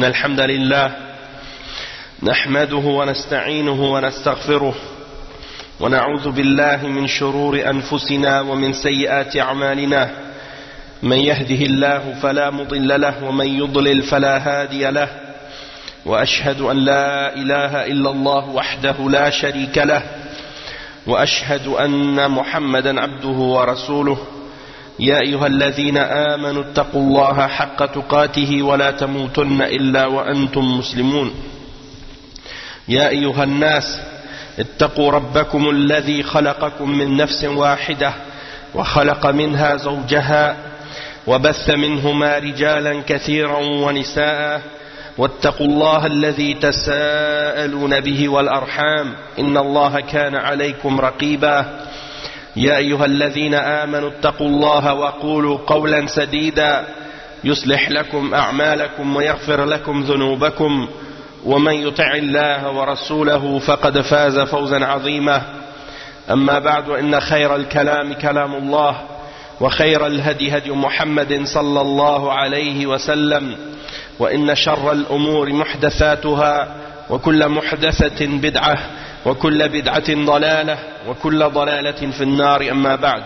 إن الحمد لله نحمده ونستعينه ونستغفره ونعوذ بالله من شرور أنفسنا ومن سيئات أعمالنا من يهده الله فلا مضل له ومن يضلل فلا هادي له وأشهد أن لا إله إلا الله وحده لا شريك له وأشهد أن محمدا عبده ورسوله يا أيها الذين آمنوا اتقوا الله حق تقاته ولا تموتن إلا وأنتم مسلمون يا أيها الناس اتقوا ربكم الذي خلقكم من نفس واحدة وخلق منها زوجها وبث منهما رجالا كثيرا ونساء واتقوا الله الذي تساءلون به والأرحام إن الله كان عليكم رقيبا يا أيها الذين آمنوا اتقوا الله وقولوا قولا سديدا يصلح لكم أعمالكم ويغفر لكم ذنوبكم ومن يطع الله ورسوله فقد فاز فوزا عظيما أما بعد إن خير الكلام كلام الله وخير الهدي هدي محمد صلى الله عليه وسلم وإن شر الأمور محدثاتها وكل محدثة بدعة وكل بدعة ضلالة وكل ضلالة في النار أما بعد.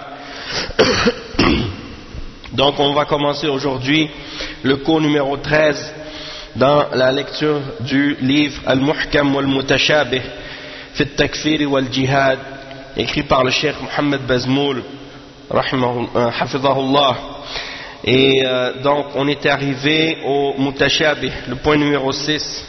Donc on va commencer aujourd'hui le cours numéro 13 dans la lecture du livre Al-Muhkam wal-Mutashabih fi al-Takfir wal-Jihad écrit par le Cheikh Mohammed Bazmoul hafidhahullah. Et donc on était arrivé au Mutashabih, le point numéro 6.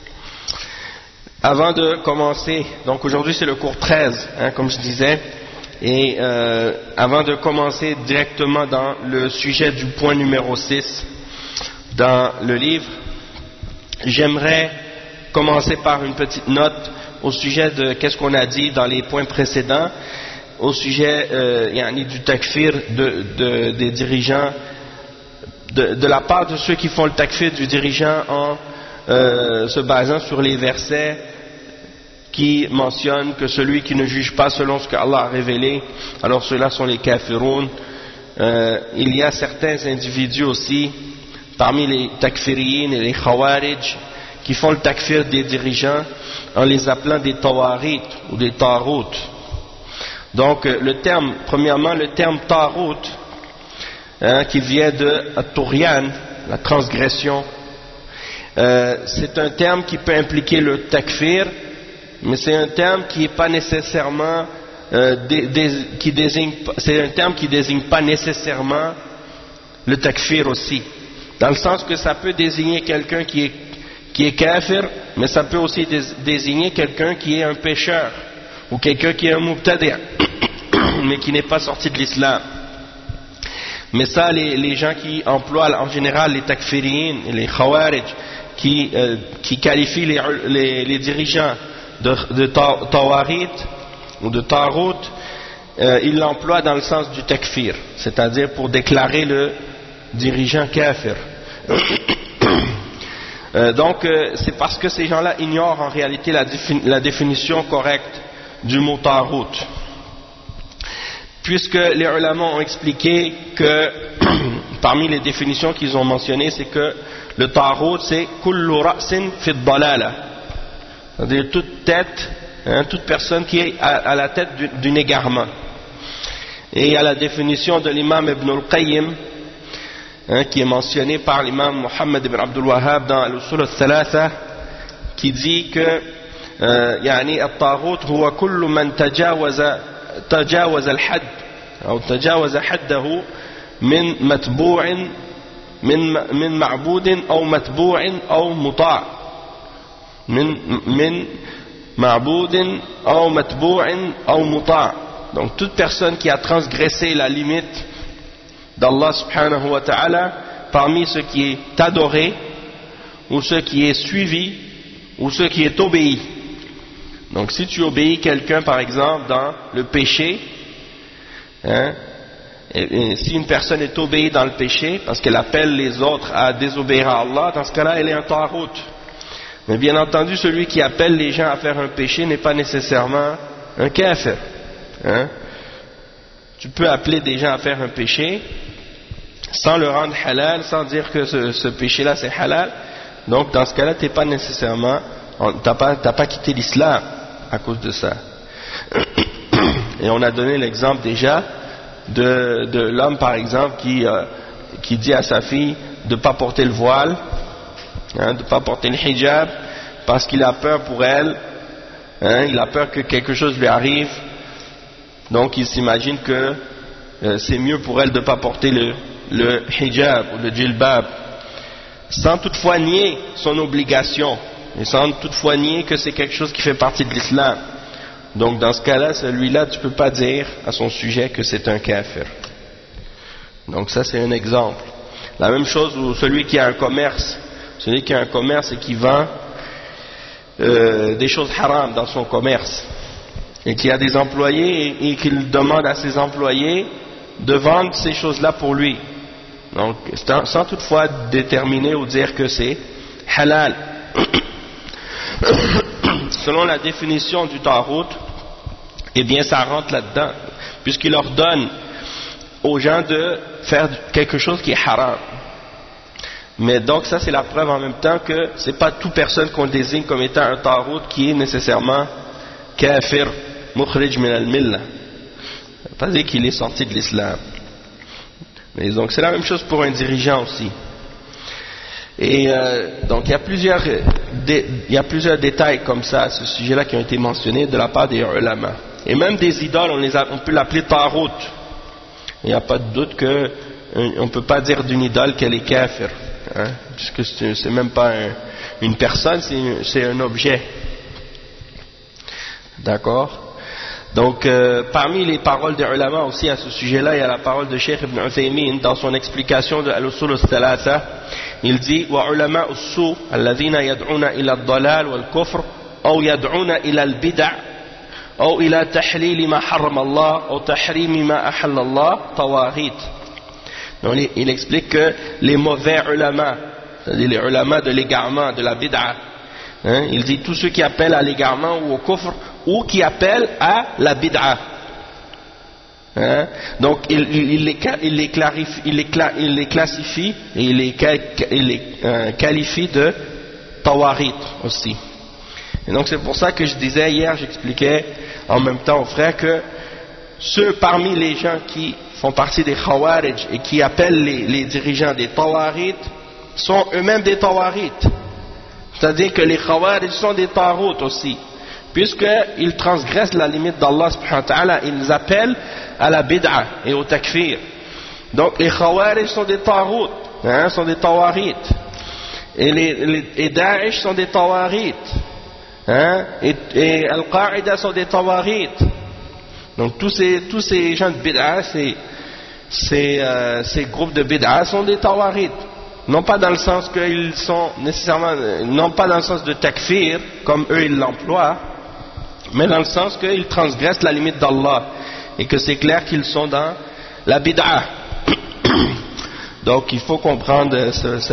Avant de commencer, donc aujourd'hui c'est le cours 13, comme je disais, et avant de commencer directement dans le sujet du point numéro 6 dans le livre, j'aimerais commencer par une petite note au sujet de qu'est-ce qu'on a dit dans les points précédents, au sujet du takfir des dirigeants, de la part de ceux qui font le takfir du dirigeant en se basant sur les versets qui mentionnent que celui qui ne juge pas selon ce qu'Allah a révélé, alors ceux-là sont les kafiroun. Il y a certains individus aussi parmi les takfiriyin et les khawarij qui font le takfir des dirigeants en les appelant des tawarit ou des tarout. Donc premièrement le terme tarout, qui vient de At-Tughyan, la transgression, c'est un terme qui peut impliquer le takfir, mais c'est un terme qui n'est pas nécessairement c'est un terme qui désigne pas nécessairement le takfir aussi, dans le sens que ça peut désigner quelqu'un qui est kafir, mais ça peut aussi désigner quelqu'un qui est un pécheur ou quelqu'un qui est un mubtadi' mais qui n'est pas sorti de l'islam. Mais ça, les gens qui emploient en général les takfiriyin et les khawarij, qui qualifient les dirigeants de tawarit ou de tarout, ils l'emploient dans le sens du takfir, c'est-à-dire pour déclarer le dirigeant kafir. Donc c'est parce que ces gens-là ignorent en réalité la définition correcte du mot tarout, puisque les ulama ont expliqué que parmi les définitions qu'ils ont mentionnées, c'est que le tarout c'est kullu ra'sin fi ad-dalala, c'est-à-dire toute tête, toute personne qui est à la tête d'un égarement. Et il y a la définition de l'imam Ibn al-Qayyim, qui est mentionnée par l'imam Muhammad ibn Abdul Wahhab dans al-Usul al-Thalatha, qui dit que الطاغوت هو كل من تجاوز الحد أو تجاوز حده من متبوع من معبود أو متبوع أو مطاع من معبود أو متبوع أو مطاع. Donc toute personne qui a transgressé la limite d'Allah subhanahu wa ta'ala parmi ce qui est adoré ou ce qui est suivi ou ce qui est obéi. Donc si tu obéis quelqu'un par exemple dans le péché, et si une personne est obéie dans le péché parce qu'elle appelle les autres à désobéir à Allah, dans ce cas-là elle est un tarout. Mais bien entendu celui qui appelle les gens à faire un péché n'est pas nécessairement un kafir. Tu peux appeler des gens à faire un péché sans le rendre halal, sans dire que ce péché-là c'est halal, Donc dans ce cas-là, t'es pas nécessairement, t'as pas quitté l'islam à cause de ça. Et on a donné l'exemple déjà de l'homme par exemple qui dit à sa fille de pas porter le voile, de pas porter le hijab parce qu'il a peur pour elle, il a peur que quelque chose lui arrive, donc il s'imagine que c'est mieux pour elle de pas porter le hijab ou le djilbab, sans toutefois nier son obligation et sans toutefois nier que c'est quelque chose qui fait partie de l'islam. Donc dans ce cas-là, celui-là, tu peux pas dire à son sujet que c'est un kafir. Donc ça c'est un exemple. La même chose où celui qui a un commerce et qui vend des choses haram dans son commerce et qui a des employés et qu'il demande à ses employés de vendre ces choses-là pour lui. Donc sans toutefois déterminer ou dire que c'est halal. Selon la définition du Tarout, eh bien ça rentre là-dedans, puisqu'il ordonne aux gens de faire quelque chose qui est haram. Mais donc ça c'est la preuve en même temps que c'est pas toute personne qu'on désigne comme étant un Tarout qui est nécessairement kafir, mukhrij min al-millah. Ça veut pas dire qu'il est sorti de l'islam. Mais donc c'est la même chose pour un dirigeant aussi. Et donc il y a plusieurs détails comme ça à ce sujet-là qui ont été mentionnés de la part des ulama. Et même des idoles, on peut l'appeler tarout. Il n'y a pas de doute que on ne peut pas dire d'une idole qu'elle est kafir, puisque c'est même pas une personne, c'est un objet. D'accord? Donc parmi les paroles des ulama aussi à ce sujet-là, il y a la parole de Cheikh Ibn Uthaymin dans son explication de Al-Usul al-Thalatha. Il dit wa ulama as-su alladhina yad'una ila ad-dalal wal-kufr aw yad'una ila al-bid'a aw ila tahlil ma harrama Allah aw tahrim ma ahalla Allah tawaghit. Donc il explique que les mauvais ulama, c'est-à-dire les ulama de l'égarement, de la bid'a, il dit tous ceux qui appellent à l'égarement ou au kufr ou qui appellent à la bid'a. Donc il les classifie et il les qualifie de tawarit aussi. Et donc c'est pour ça que je disais hier, j'expliquais en même temps aux frères que ceux parmi les gens qui font partie des khawarij et qui appellent les dirigeants des tawarit sont eux-mêmes des tawarit. C'est-à-dire que les khawarij sont des tarout aussi, puisqu'ils transgressent la limite d'Allah subhanahu wa ta'ala, ils appellent à la bid'a et au takfir. Donc les khawarij sont des tarout, sont des tawarit, et Daesh sont des tawarit, et Al-Qaïda sont des tawarit. Donc tous ces gens de bid'a, ces groupes de bid'a sont des tawarit. Non pas dans le sens qu'ils sont nécessairement, non pas dans le sens de takfir, comme eux ils l'emploient, mais dans le sens qu'ils transgressent la limite d'Allah, et que c'est clair qu'ils sont dans la bid'a. Donc il faut comprendre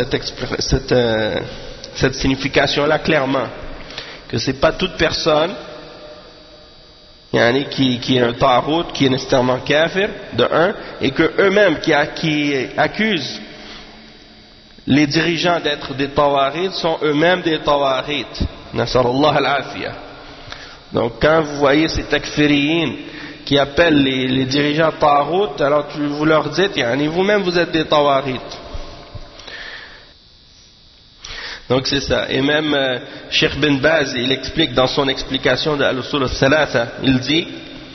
cette signification-là clairement, que c'est pas toute personne qui est un tarout, qui est nécessairement kafir, de un, et que eux-mêmes qui accusent les dirigeants d'être des tawarit sont eux-mêmes des tawarit. Nasarallah al-afiyah. Donc quand vous voyez ces takfiriyin qui appellent les dirigeants tarout, alors vous leur dites, vous-même vous êtes des tawarit. Donc c'est ça. Et même Cheikh bin Baz, il explique dans son explication de Al-Usul al-Thalatha, il dit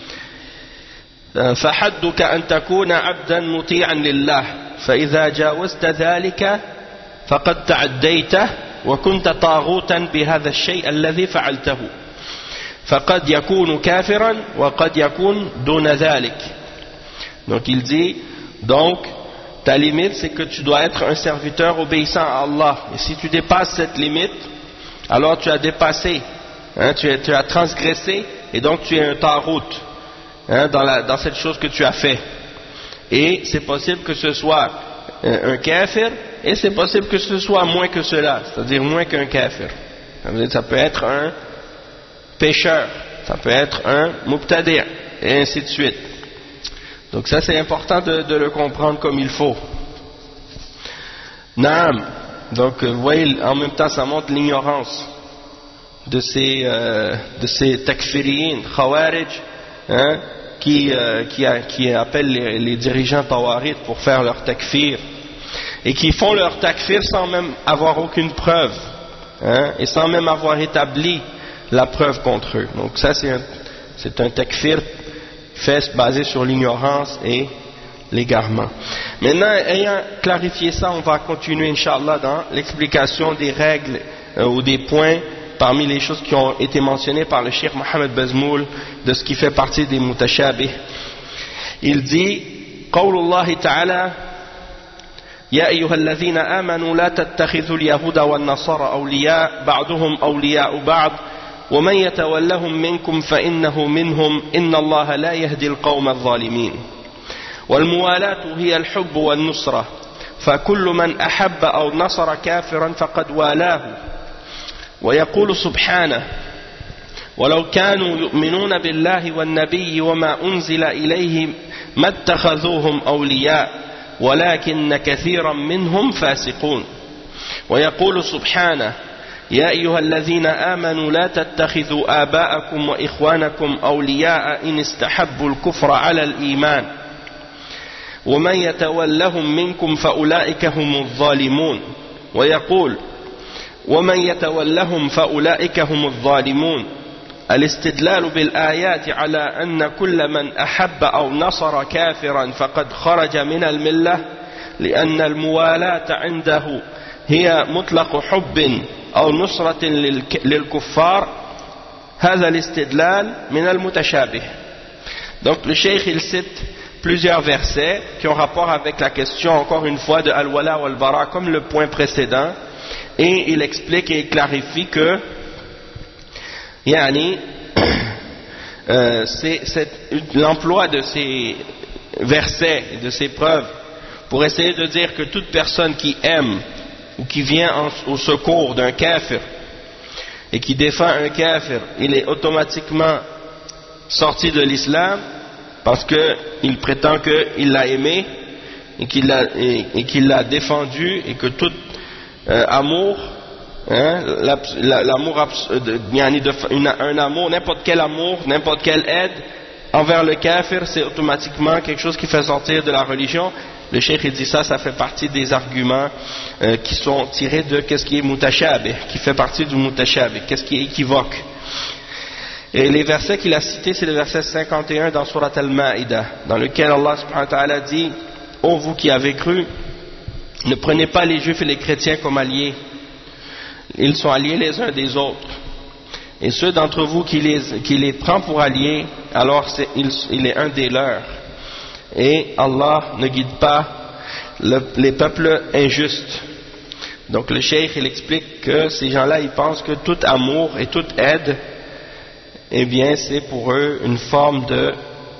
فحدك أن تكون عبدا مطيعا لله فإذا جاوزت ذلك فقد تعديته وكنت طاغوتا بهذا الشيء الذي فعلته فقد يكون كافرا وقد يكون دون ذلك. Donc il dit, donc ta limite c'est que tu dois être un serviteur obéissant à Allah, et si tu dépasses cette limite, alors tu as dépassé, tu as transgressé, et donc tu es un tarout dans cette chose que tu as fait. Et c'est possible que ce soit un kafir, et c'est possible que ce soit moins que cela, c'est-à-dire moins qu'un kafir. Ça peut être un pécheur, ça peut être un mubtadi', et ainsi de suite. Donc ça c'est important de le comprendre comme il faut. Naam. Donc vous voyez, en même temps ça montre l'ignorance de ces takfiriyin, khawarij, hein, qui appellent les dirigeants tawarit pour faire leur takfir, et qui font leur takfir sans même avoir aucune preuve, hein, et sans même avoir établi la preuve contre eux. Donc ça c'est un takfir fait basé sur l'ignorance et l'égarement. Maintenant, ayant clarifié ça, on va continuer Inch'Allah dans l'explication des règles ou des points parmi les choses qui ont été mentionnées par le Cheikh Mohammed Bazmoul de ce qui fait partie des mutashabih. Il dit قول الله تعالى يا أيها الذين آمنوا لا تتخذوا اليهود والنصارى أولياء بعضهم أولياء بعض ومن يتولهم منكم فإنه منهم إن الله لا يهدي القوم الظالمين والموالاة هي الحب والنصرة فكل من أحب أو نصر كافرا فقد والاه ويقول سبحانه ولو كانوا يؤمنون بالله والنبي وما أنزل إليهم ما اتخذوهم أولياء ولكن كثيرا منهم فاسقون ويقول سبحانه يا أيها الذين آمنوا لا تتخذوا آباءكم وإخوانكم أولياء إن استحبوا الكفر على الإيمان ومن يتولهم منكم فأولئك هم الظالمون ويقول ومن يتولهم فأولئك هم الظالمون الاستدلال بالآيات على أن كل من أحب أو نصر كافرا فقد خرج من الملة لأن الموالاة عنده هي مطلق حب أو نصرة للكفار هذا الاستدلال من المتشابه. Donc le cheikh il cite plusieurs versets qui ont rapport avec la question encore une fois de al-wala ou al-bara comme le point précédent, et il explique et clarifie que l'emploi de ces versets et de ces preuves pour essayer de dire que toute personne qui aime ou qui vient au secours d'un kafir et qui défend un kafir, il est automatiquement sorti de l'islam parce qu'il prétend qu'il l'a aimé et qu'il l'a défendu, et que tout amour, hein, un amour, n'importe quel amour, n'importe quelle aide envers le kafir, c'est automatiquement quelque chose qui fait sortir de la religion. Le cheikh dit ça fait partie des arguments qui sont tirés de qu'est-ce qui est mutashabih, qui fait partie du mutashabih, qu'est-ce qui est équivoque. Et les versets qu'il a cités, c'est le verset 51 dans Surat Al-Ma'idah, dans lequel Allah subhanahu wa ta'ala dit: ô vous qui avez cru, ne prenez pas les juifs et les chrétiens comme alliés, ils sont alliés les uns des autres, et ceux d'entre vous qui les prend pour alliés, alors il est un des leurs, et Allah ne guide pas les peuples injustes. Donc le cheikh il explique que ces gens-là ils pensent que tout amour et toute aide, eh bien c'est pour eux une forme de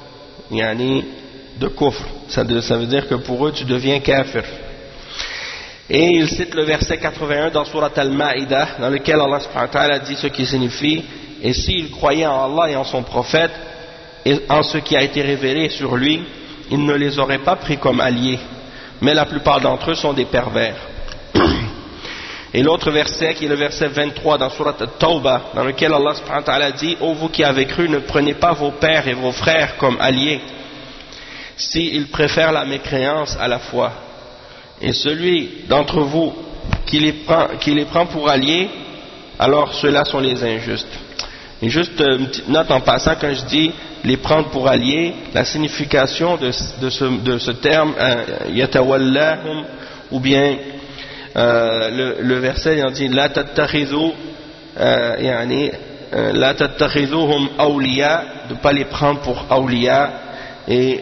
kufr, ça veut dire que pour eux tu deviens kafir. Et il cite le verset 81 dans Surat Al-Ma'idah, dans lequel Allah subhanahu wa ta'ala dit ce qui signifie: et s'ils croyaient en Allah et en son prophète et en ce qui a été révélé sur lui, ils ne les auraient pas pris comme alliés, mais la plupart d'entre eux sont des pervers. Et l'autre verset qui est le verset 23 dans Surat At-Tawbah, dans lequel Allah subhanahu wa ta'ala dit: ô vous qui avez cru, ne prenez pas vos pères et vos frères comme alliés, s'ils préfèrent la mécréance à la foi. Et celui d'entre vous qui les prend pour alliés, alors ceux-là sont les injustes. Et juste une petite note en passant, quand je dis les prendre pour alliés, la signification de ce terme yatawallahum, ou bien le verset il dit la tattakhizuhum awliya, de pas les prendre pour awliya, et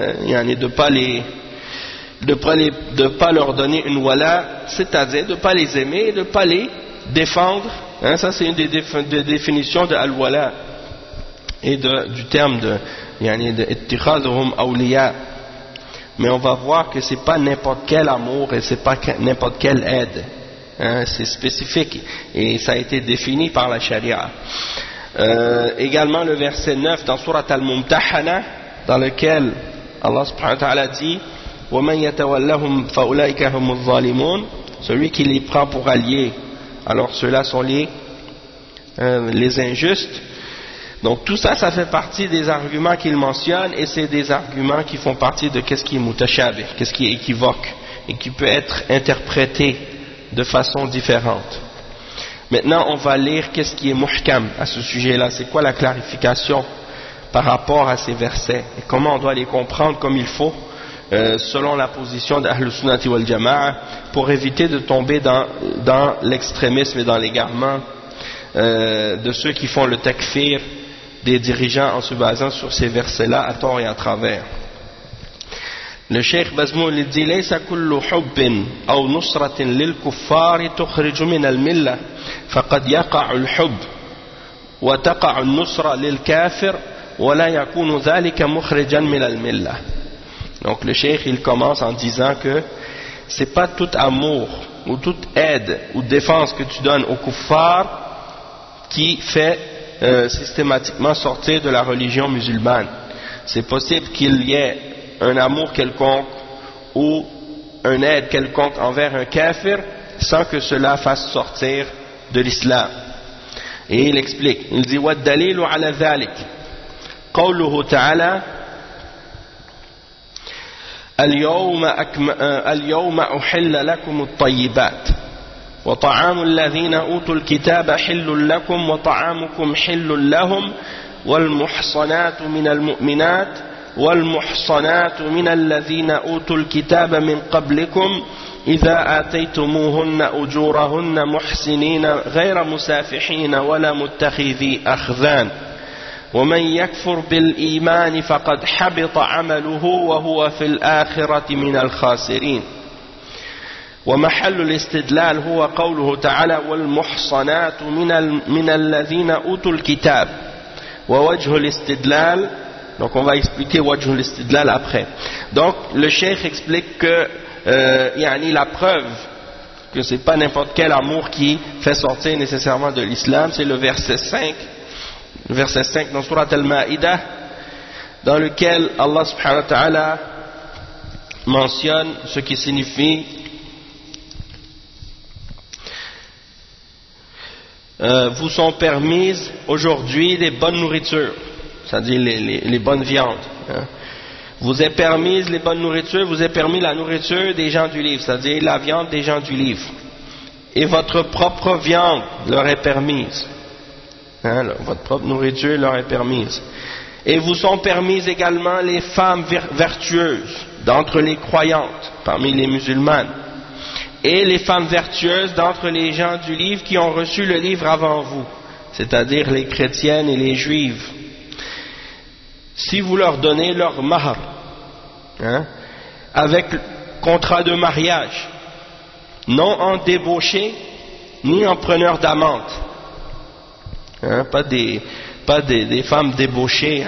de pas leur donner une wala, c'est-à-dire de pas les aimer et de pas les défendre, hein, ça c'est une des définitions de al-wala et du terme de ittikhadhum awliya. Mais on va voir que c'est pas n'importe quel amour et c'est pas n'importe quelle aide, hein, c'est spécifique et ça a été défini par la charia. Également le verset 9 dans Surat Al-Mumtahana, dans lequel Allah subhanahu wa ta'ala dit: وَمَنْ يَتَوَلَّهُمْ فَأُولَئِكَ هُمُ الظَّالِمُونَ, celui qui les prend pour alliés, alors ceux-là sont les injustes. Donc tout ça, ça fait partie des arguments qu'il mentionne, et c'est des arguments qui font partie de qu'est-ce qui est mutashabih, qu'est-ce qui est équivoque et qui peut être interprété de façon différente. Maintenant, on va lire qu'est-ce qui est muhkam à ce sujet-là, c'est quoi la clarification par rapport à ces versets et comment on doit les comprendre comme il faut selon la position d'Ahlus Sunnati wal Jama'a, pour éviter de tomber dans l'extrémisme et dans l'égarement de ceux qui font le takfir des dirigeants en se basant sur ces versets-là à tort et à travers. Le Cheikh Bazmoul dit ليس كل حب أو نصرة للكفار تخرج من الملة فقد يقع الحب وتقع النصرة للكافر ولا يكون ذلك مخرجا من الملة. Donc le Cheikh il commence en disant que c'est pas tout amour ou toute aide ou défense que tu donnes aux kuffars qui fait systématiquement sortir de la religion musulmane. C'est possible qu'il y ait un amour quelconque ou une aide quelconque envers un kafir sans que cela fasse sortir de l'islam. Et il explique, il dit وَالدَّلِيلُ عَلَى ذَلِكَ قَوْلُهُ تَعَالَى اليوم أحل لكم الطيبات وطعام الذين أوتوا الكتاب حل لكم وطعامكم حل لهم والمحصنات من المؤمنات والمحصنات من الذين أوتوا الكتاب من قبلكم إذا آتيتموهن أجورهن محسنين غير مسافحين ولا متخذي أخذان ومن يكفر بالإيمان فقد حبط عمله وهو في الآخرة من الخاسرين. ومحل الاستدلال هو قوله تعالى والمحصنات من الذين أوتوا الكتاب ووجه الاستدلال. Donc on va expliquer wajh al-istidlal après. Donc le cheikh explique que la preuve que c'est pas n'importe quel amour qui fait sortir nécessairement de l'islam, c'est le verset 5 dans Surat Al-Ma'idah, dans lequel Allah subhanahu wa ta'ala mentionne ce qui signifie vous sont permises aujourd'hui les bonnes nourritures, c'est-à-dire les bonnes viandes. Vous est permise les bonnes nourritures, vous est permis la nourriture des gens du livre, c'est-à-dire la viande des gens du livre. Et votre propre viande leur est permise. Votre propre nourriture leur est permise. Et vous sont permises également les femmes vertueuses d'entre les croyantes, parmi les musulmanes. Et les femmes vertueuses d'entre les gens du livre qui ont reçu le livre avant vous, c'est-à-dire les chrétiennes et les juives. Si vous leur donnez leur mahr, avec contrat de mariage, non en débauché, ni en preneur d'amante, pas des femmes débauchées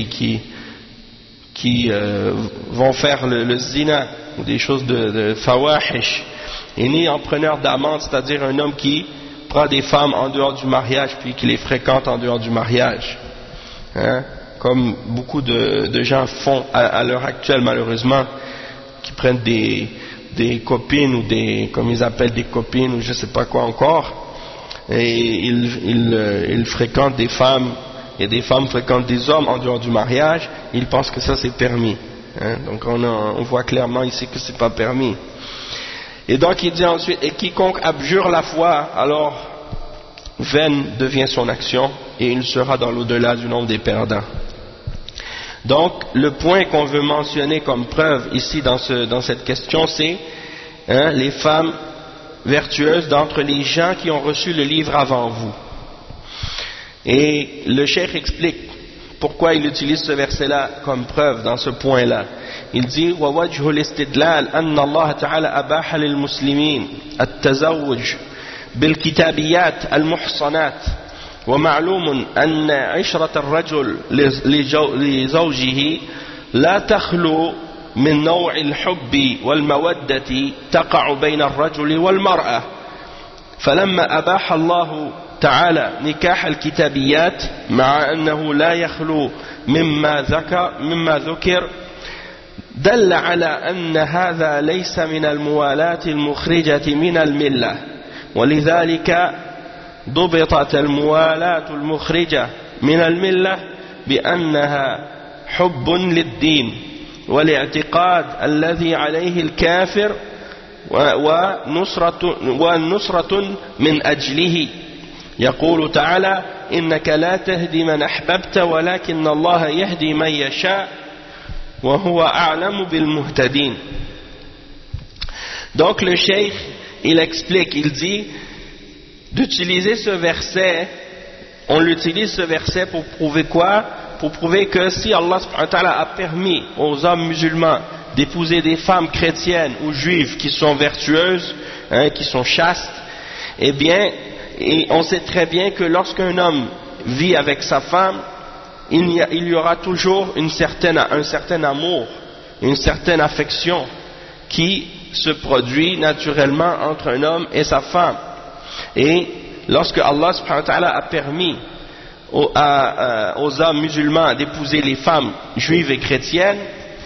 qui vont faire le zina ou des choses de fawahish, et ni en preneur d'amante, c'est-à-dire un homme qui prend des femmes en dehors du mariage puis qui les fréquente en dehors du mariage, comme beaucoup de gens font à l'heure actuelle malheureusement, qui prennent des copines ou comme ils appellent des copines ou je sais pas quoi encore, et ils fréquentent des femmes et des femmes fréquentent des hommes en dehors du mariage, ils pensent que ça c'est permis. Donc on voit clairement ici que c'est pas permis. Et donc il dit ensuite, et quiconque abjure la foi, alors vaine devient son action et il sera dans l'au-delà du nombre des perdants. Donc le point qu'on veut mentionner comme preuve ici dans cette question, c'est les femmes vertueuses d'entre les gens qui ont reçu le livre avant vous. Et le cheikh explique pourquoi il utilise ce verset-là comme preuve dans ce point-là. Il dit وَوَجْهُ الْإِسْتِدْلَالِ أَنَّ اللَّهَ تَعَالَى أَبَاحَ لِلْمُسْلِمِينَ التزوج بالكتابيات المحصنات ومعلوم أن عشرة الرجل لزوجه لا تخلو من نوع الحب والمودة تقع بين الرجل والمرأة فلما أباح الله تعالى نكاح الكتابيات مع أنه لا يخلو مما ذكر دل على أن هذا ليس من الموالاة المخرجة من الملة ولذلك ضبطت الموالاة المخرجة من الملة بأنها حب للدين والاعتقاد الذي عليه الكافر ونصرة من أجله يقول تعالى إنك لا تهدي من أحببت ولكن الله يهدي من يشاء وهو أعلم بالمهتدين. Donc le cheikh il explique, il dit d'utiliser ce verset, on l'utilise ce verset pour prouver quoi? Pour prouver que si Allah subhanahu wa ta'ala a permis aux hommes musulmans d'épouser des femmes chrétiennes ou juives qui sont vertueuses, qui sont chastes, eh bien, et on sait très bien que lorsqu'un homme vit avec sa femme, il y aura toujours un certain amour, une certaine affection qui se produit naturellement entre un homme et sa femme. Et lorsque Allah subhanahu wa ta'ala a permis aux hommes musulmans d'épouser les femmes juives et chrétiennes,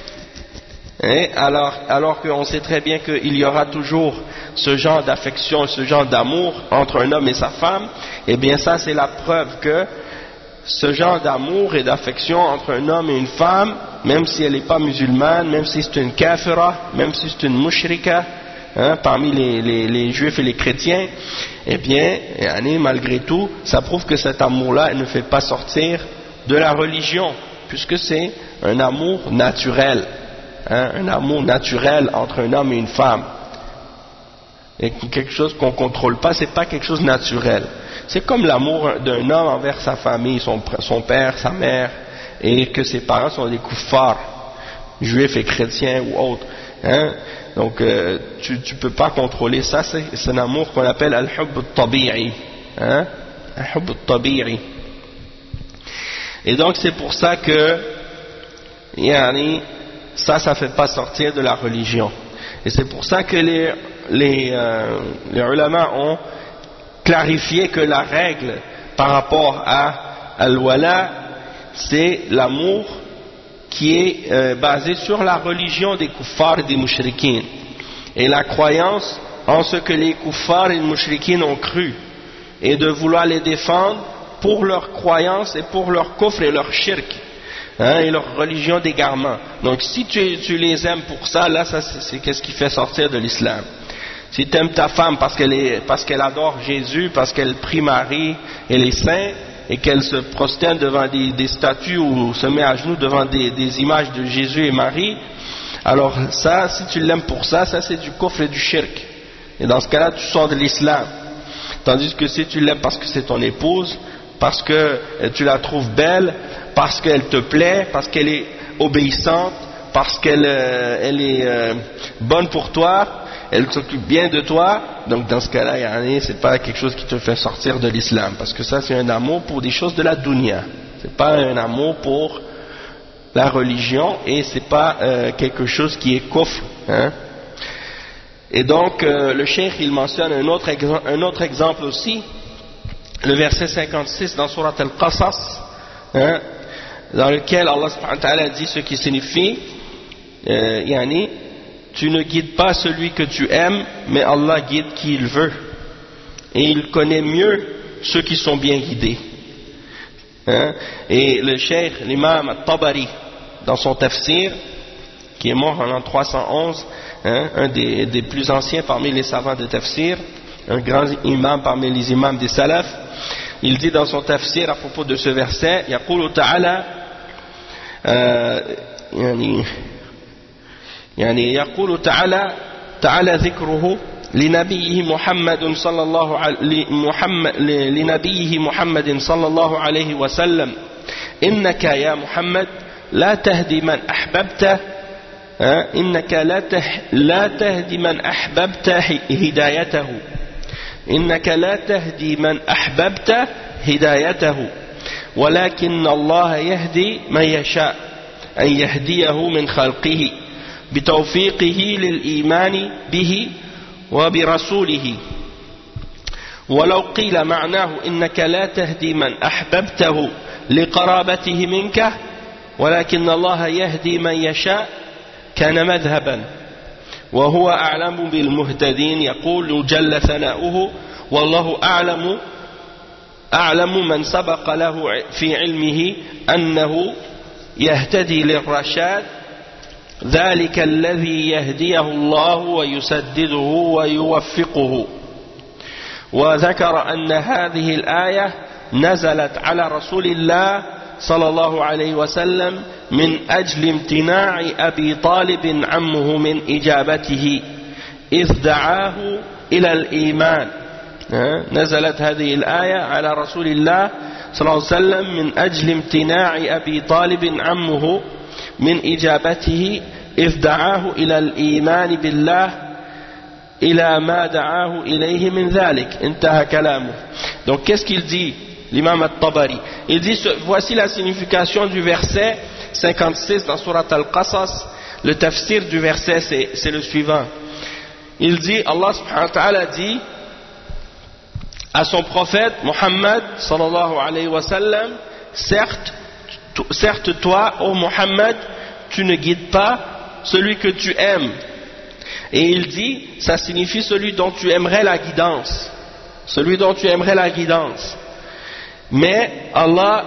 alors qu'on sait très bien qu'il y aura toujours ce genre d'affection, ce genre d'amour entre un homme et sa femme, eh bien ça c'est la preuve que ce genre d'amour et d'affection entre un homme et une femme, même si elle n'est pas musulmane, même si c'est une kafira, même si c'est une mushrika, parmi les juifs et les chrétiens, eh bien, malgré tout, ça prouve que cet amour-là ne fait pas sortir de la religion, puisque c'est un amour naturel, un amour naturel entre un homme et une femme. Et quelque chose qu'on ne contrôle pas, c'est pas quelque chose de naturel. C'est comme l'amour d'un homme envers sa famille, son père, sa mère, et que ses parents sont des kuffars, juifs et chrétiens ou autres. Donc tu ne peux pas contrôler ça, c'est un amour qu'on appelle al-hubb al-tabi'i. Al-hubb al-tabi'i. Et donc c'est pour ça que ça ne fait pas sortir de la religion. Et c'est pour ça que les ulama ont clarifié que la règle par rapport à al-wala, c'est l'amour qui est basé sur la religion des kuffars et des mushrikines et la croyance en ce que les kuffars et les mushrikines ont cru et de vouloir les défendre pour leur croyance et pour leur kufr et leur shirk et leur religion d'égarement. Donc si tu les aimes pour ça, là ça c'est qu'est-ce qui fait sortir de l'islam. Si tu aimes ta femme parce qu'elle adore Jésus, parce qu'elle prie Marie et les saints, et qu'elle se prosterne devant des statues ou se met à genoux devant des images de Jésus et Marie, alors ça, si tu l'aimes pour ça, ça c'est du kufr et du shirk. Et dans ce cas-là, tu sors de l'islam. Tandis que si tu l'aimes parce que c'est ton épouse, parce que tu la trouves belle, parce qu'elle te plaît, parce qu'elle est obéissante, parce qu'elle est bonne pour toi, elle s'occupe bien de toi, donc dans ce cas-là, c'est pas quelque chose qui te fait sortir de l'islam, parce que ça c'est un amour pour des choses de la dunya, c'est pas un amour pour la religion, et c'est pas quelque chose qui est kufr. Et donc le cheikh il mentionne un autre exemple aussi, le verset 56 dans Surat Al-Qasas, dans lequel Allah subhanahu wa ta'ala dit ce qui signifie tu ne guides pas celui que tu aimes, mais Allah guide qui il veut. Et il connaît mieux ceux qui sont bien guidés. Et le cheikh, l'imam al-Tabari, dans son tafsir, qui est mort en l'an 311, un des plus anciens parmi les savants de tafsir, un grand imam parmi les imams des salaf, il dit dans son tafsir à propos de ce verset, يقول تعالى يقول تعالى ذكره لنبيه محمد صلى الله عليه وسلم إنك يا محمد لا تهدي من أحببت إنك لا تهدي من أحببت هدايته إنك لا تهدي من أحببت هدايته ولكن الله يهدي من يشاء أن يهديه من خلقه بتوفيقه للإيمان به وبرسوله ولو قيل معناه إنك لا تهدي من أحببته لقرابته منك ولكن الله يهدي من يشاء كان مذهبا وهو أعلم بالمهتدين يقول جل ثناؤه والله أعلم من سبق له في علمه أنه يهتدي للرشاد ذلك الذي يهديه الله ويسدده ويوفقه. وذكر أن هذه الآية نزلت على رسول الله صلى الله عليه وسلم من أجل امتناع أبي طالب عمه من إجابته إذ دعاه إلى الإيمان. نزلت هذه الآية على رسول الله صلى الله عليه وسلم من أجل امتناع أبي طالب عمه من إجابته إذ دعاه إلى الإيمان بالله إلى ما دعاه إليه من ذلك. انتهى كلامه. Donc qu'est-ce qu'il dit l'imam al-Tabari? Il dit voici la signification du verset 56 dans Surat Al-Qasas. Le tafsir du verset c'est le suivant. Il dit, Allah subhanahu wa ta'ala dit à son prophète Muhammad sallallahu alayhi wa sallam, certes toi, ô Muhammad, tu ne guides pas celui que tu aimes. Et il dit, ça signifie celui dont tu aimerais la guidance. Celui dont tu aimerais la guidance. Mais Allah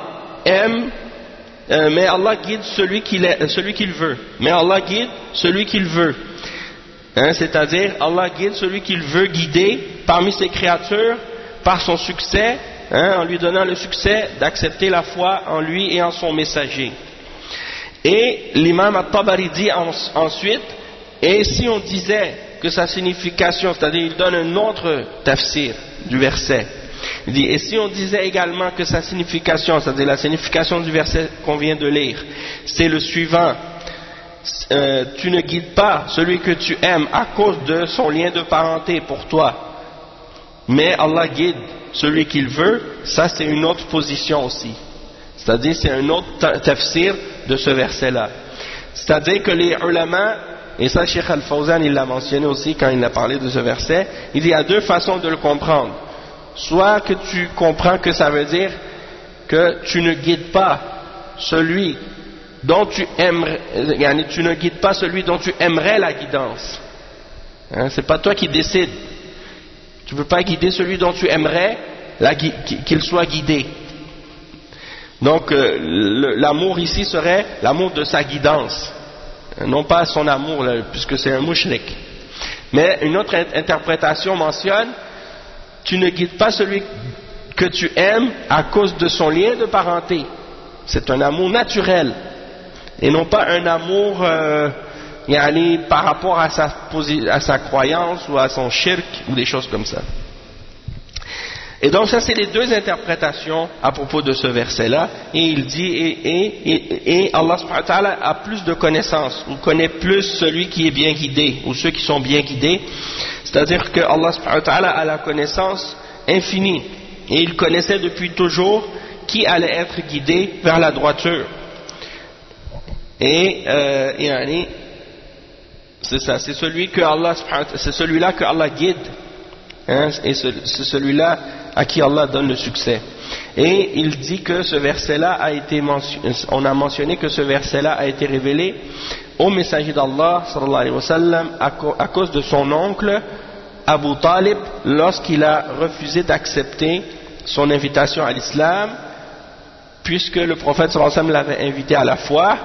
guide celui qu'il veut. Mais Allah guide celui qu'il veut. C'est-à-dire, Allah guide celui qu'il veut guider parmi ses créatures par son succès, en lui donnant le succès d'accepter la foi en lui et en son messager. Et l'imam al-Tabari dit ensuite, et si on disait que sa signification, c'est-à-dire il donne un autre tafsir du verset, il dit, et si on disait également que sa signification, c'est-à-dire la signification du verset qu'on vient de lire, c'est le suivant, tu ne guides pas celui que tu aimes à cause de son lien de parenté pour toi, mais Allah guide celui qu'il veut, ça c'est une autre position aussi. C'est-à-dire c'est un autre tafsir de ce verset-là. C'est-à-dire que les ulama, et ça Cheikh Al-Fawzan il l'a mentionné aussi quand il a parlé de ce verset, il y a deux façons de le comprendre. Soit que tu comprends que ça veut dire que tu ne guides pas celui dont tu aimerais, tu ne guides pas celui dont tu aimerais la guidance. C'est pas toi qui décides. Tu ne peux pas guider celui dont tu aimerais qu'il soit guidé. Donc l'amour ici serait l'amour de sa guidance, non pas son amour là, puisque c'est un mushrik. Mais une autre interprétation mentionne, tu ne guides pas celui que tu aimes à cause de son lien de parenté. C'est un amour naturel et non pas un amour par rapport à sa croyance ou à son shirk ou des choses comme ça. Et donc ça c'est les deux interprétations à propos de ce verset-là. Et il dit et Allah subhanahu wa ta'ala a plus de connaissances, ou connaît plus celui qui est bien guidé, ou ceux qui sont bien guidés. C'est-à-dire que Allah subhanahu wa ta'ala a la connaissance infinie, et il connaissait depuis toujours qui allait être guidé vers la droiture. Et c'est ça, c'est celui que Allah c'est celui-là que Allah guide, et c'est celui-là à qui Allah donne le succès. Et il dit que ce verset-là a été on a mentionné que ce verset-là a été révélé au messager d'Allah sallallahu alayhi wa sallam à cause de son oncle Abu Talib lorsqu'il a refusé d'accepter son invitation à l'islam, puisque le prophète sallallahu alayhi wa sallam l'avait invité à la foi,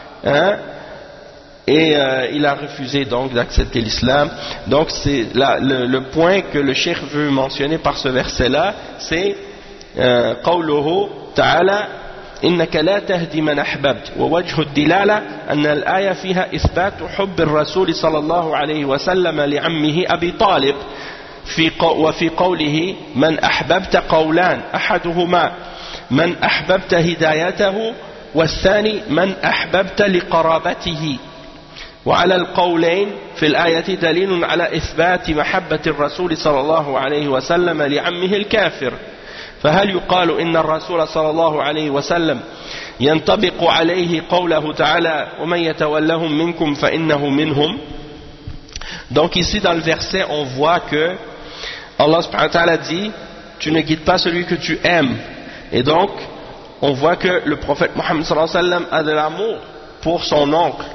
et il a refusé donc d'accepter l'islam. Donc c'est le point que le cheikh veut mentionner par ce verset là, c'est قوله تعالى إنك لا تهدي من أحببت. ووجه الدلالة أن الآية فيها إثبات حب الرسول صلى الله عليه وسلم لعمه أبي طالب، وفي قوله من أحببت قولان، أحدهما من أحببت هدايته، والثاني من أحببت لقرابته. وعلى القولين في الآية دليل على إثبات محبة الرسول صلى الله عليه وسلم لعمه الكافر. فهل يقال إن الرسول صلى الله عليه وسلم ينطبق عليه قوله تعالى ومن يتولهم منكم فإنه منهم؟ Donc ici dans le verset on voit que Allah subhanahu wa ta'ala dit tu ne guides pas celui que tu aimes, et donc on voit que le prophète Mohammed sallallahu alayhi wa sallam a de l'amour pour son oncle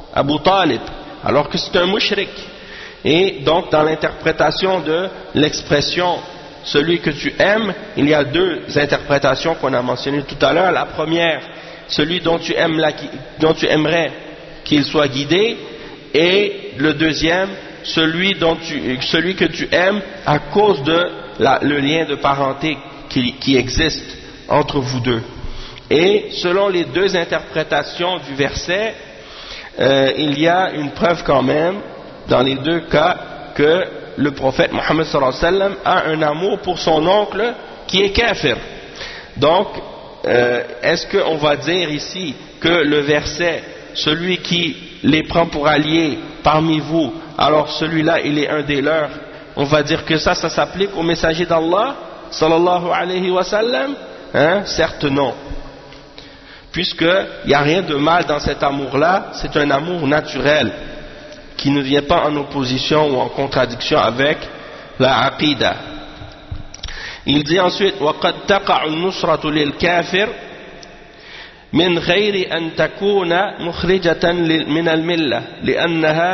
Abu Talib, alors que c'est un mushrik. Et donc dans l'interprétation de l'expression celui que tu aimes, il y a deux interprétations qu'on a mentionnées tout à l'heure. La première, celui dont tu aimerais qu'il soit guidé, et le deuxième, celui que tu aimes à cause de le lien de parenté qui existe entre vous deux. Et selon les deux interprétations du verset, il y a une preuve quand même dans les deux cas que le prophète Mohammed sallallahu alayhi wa sallam a un amour pour son oncle qui est kafir. Donc est-ce qu'on va dire ici que le verset, celui qui les prend pour alliés parmi vous, alors celui-là il est un des leurs, on va dire que ça s'applique au messager d'Allah sallallahu alayhi wa sallam? Certes non, puisqu'il n'y a rien de mal dans cet amour-là, c'est un amour naturel qui ne vient pas en opposition ou en contradiction avec la aqida. Il dit ensuite وَقَدْ تَقَعُ النُّصْرَةُ لِلْكَافِرِ من غير أن تكون مخرجة من الملة لأنها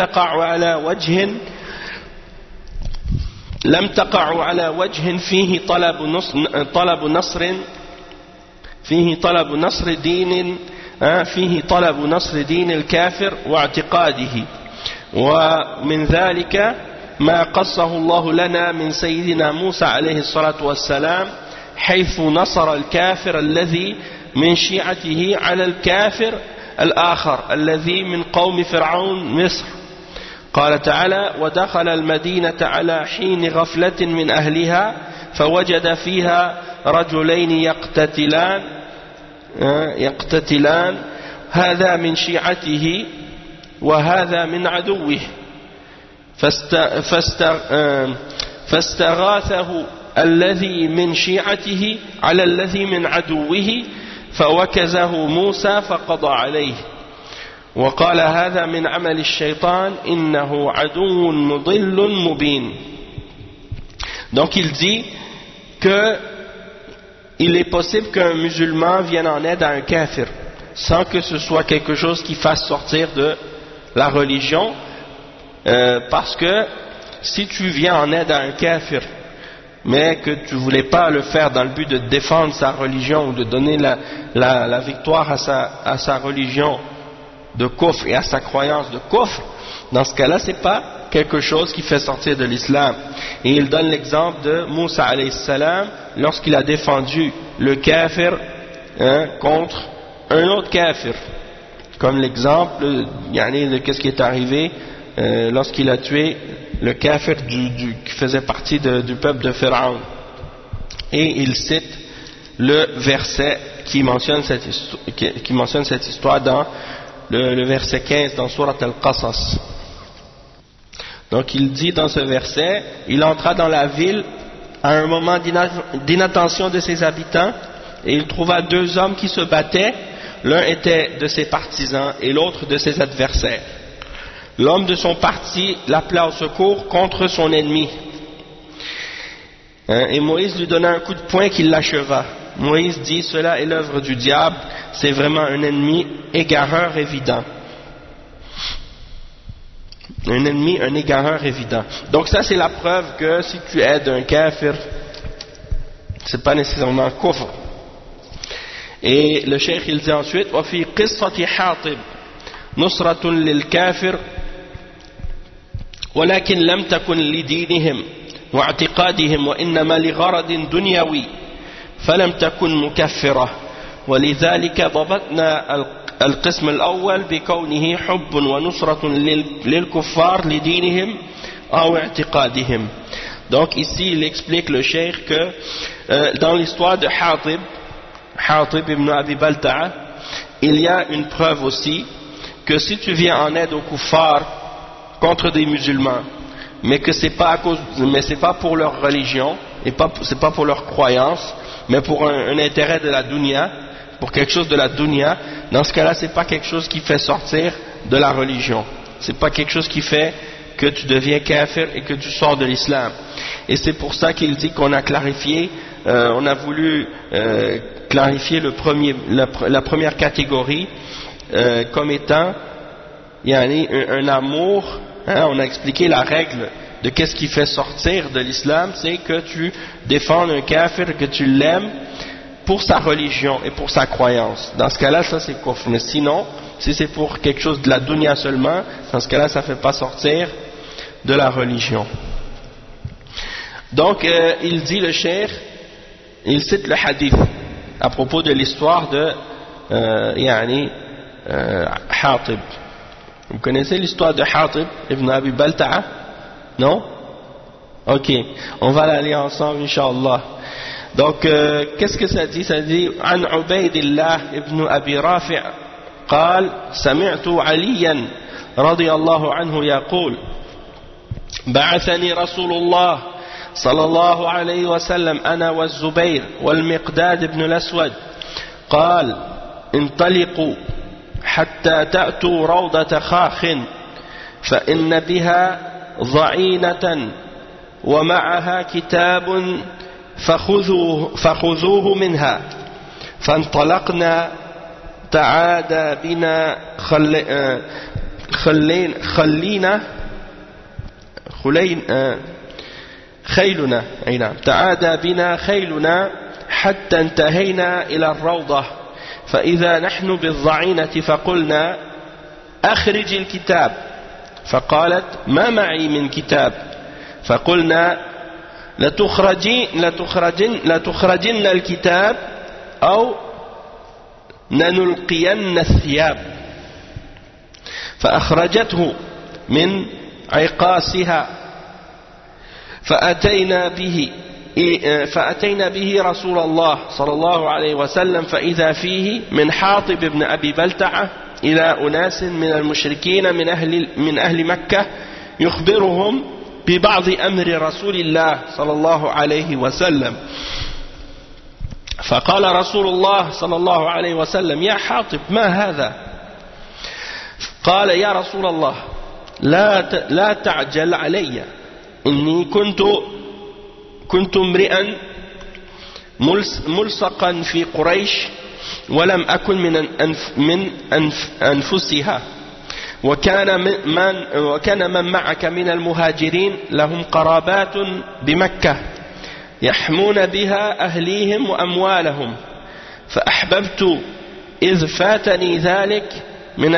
لم تقع على وجه فيه طلب نصر دين الكافر واعتقاده. ومن ذلك ما قصه الله لنا من سيدنا موسى عليه الصلاة والسلام حيث نصر الكافر الذي من شيعته على الكافر الآخر الذي من قوم فرعون مصر. قال تعالى ودخل المدينة على حين غفلة من أهلها فوجد فيها رجلين يقتتلان هذا من شيعته وهذا من عدوه فاستغاثه الذي من شيعته على الذي من عدوه فوكزه موسى فقضى عليه وقال هذا من عمل الشيطان إنه عدو مضل مبين. Donc il dit que il est possible qu'un musulman vienne en aide à un kafir sans que ce soit quelque chose qui fasse sortir de la religion, parce que si tu viens en aide à un kafir mais que tu ne voulais pas le faire dans le but de défendre sa religion ou de donner la victoire à sa religion de kufr et à sa croyance de kufr, dans ce cas-là c'est pas quelque chose qui fait sortir de l'islam. Et il donne l'exemple de Moussa alayhi salam lorsqu'il a défendu le kafir contre un autre kafir, comme l'exemple de qu'est-ce qui est arrivé lorsqu'il a tué le kafir qui faisait partie du peuple de Pharaon. Et il cite le verset qui mentionne cette histoire dans le verset 15 dans Surat Al-Qasas. Donc il dit dans ce verset, il entra dans la ville à un moment d'inattention de ses habitants et il trouva deux hommes qui se battaient, l'un était de ses partisans et l'autre de ses adversaires. L'homme de son parti l'appela au secours contre son ennemi. Et Moïse lui donna un coup de poing qui l'acheva. Moïse dit, cela est l'œuvre du diable, c'est vraiment un ennemi égareur évident. Un ennemi, un égareur évident. Donc ça c'est la preuve que si tu aides un kafir, c'est pas nécessairement kufr. Et le cheikh il dit ensuite, وفي قصة حاطب نصرة للكافر ولكن لم تكن لدينهم واعتقادهم وإنما لغرض دنيوي فلم تكن مكفرة ولذلك ضبطنا القسم الأول بكونه حب ونصرة للكفار لدينهم أو اعتقادهم. Donc ici il explique le cheikh que dans l'histoire de Hatib ibn Abi Balta'a, il y a une preuve aussi que si tu viens en aide aux kuffars contre des musulmans, mais que c'est pas pour leur religion et c'est pas pour leur croyance, mais pour un intérêt de la dunya, pour quelque chose de la dunya, dans ce cas-là c'est pas quelque chose qui fait sortir de la religion, c'est pas quelque chose qui fait que tu deviens kafir et que tu sors de l'islam. Et c'est pour ça qu'il dit qu'on a clarifié, on a voulu clarifier la première catégorie comme étant un amour, on a expliqué la règle de qu'est-ce qui fait sortir de l'islam, c'est que tu défends un kafir, que tu l'aimes pour sa religion et pour sa croyance. Dans ce cas-là, ça c'est kufr. Mais sinon, si c'est pour quelque chose de la dunya seulement, dans ce cas-là, ça ne fait pas sortir de la religion. Donc, il dit le cheikh, il cite le hadith à propos de l'histoire de Hatib. Vous connaissez l'histoire de Hatib ibn Abi Balta'a? Non? Ok, on va la lire ensemble, Inch'Allah. Donc, qu'est-ce que ça dit? Ça dit, An Ubaydillah ibn Abi Rafi' قال سمعت عليا رضي الله عنه يقول بعثني رسول الله صلى الله عليه وسلم أنا والزبير والمقداد بن الأسود قال انطلقوا حتى تأتوا روضة خاخ فإن بها ضعينة ومعها كتاب فخذوه منها فانطلقنا تعادى بنا خيلنا تعادى بنا خيلنا حتى انتهينا إلى الروضة فإذا نحن بالضعينة فقلنا أخرج الكتاب فقالت ما معي من كتاب فقلنا لتخرجن الكتاب أو نلقين الثياب فأخرجته من عقاسها فأتينا به رسول الله صلى الله عليه وسلم فإذا فيه من حاطب بن أبي بلتعة إلى أناس من المشركين من أهل مكة يخبرهم ببعض أمر رسول الله صلى الله عليه وسلم فقال رسول الله صلى الله عليه وسلم يا حاطب ما هذا؟ قال يا رسول الله لا تعجل علي إني كنت امرئا ملصقا في قريش ولم أكن من أنفسها وكان من معك من المهاجرين لهم قرابات بمكة يحمون بها أهليهم وأموالهم فأحببت إذ فاتني ذلك من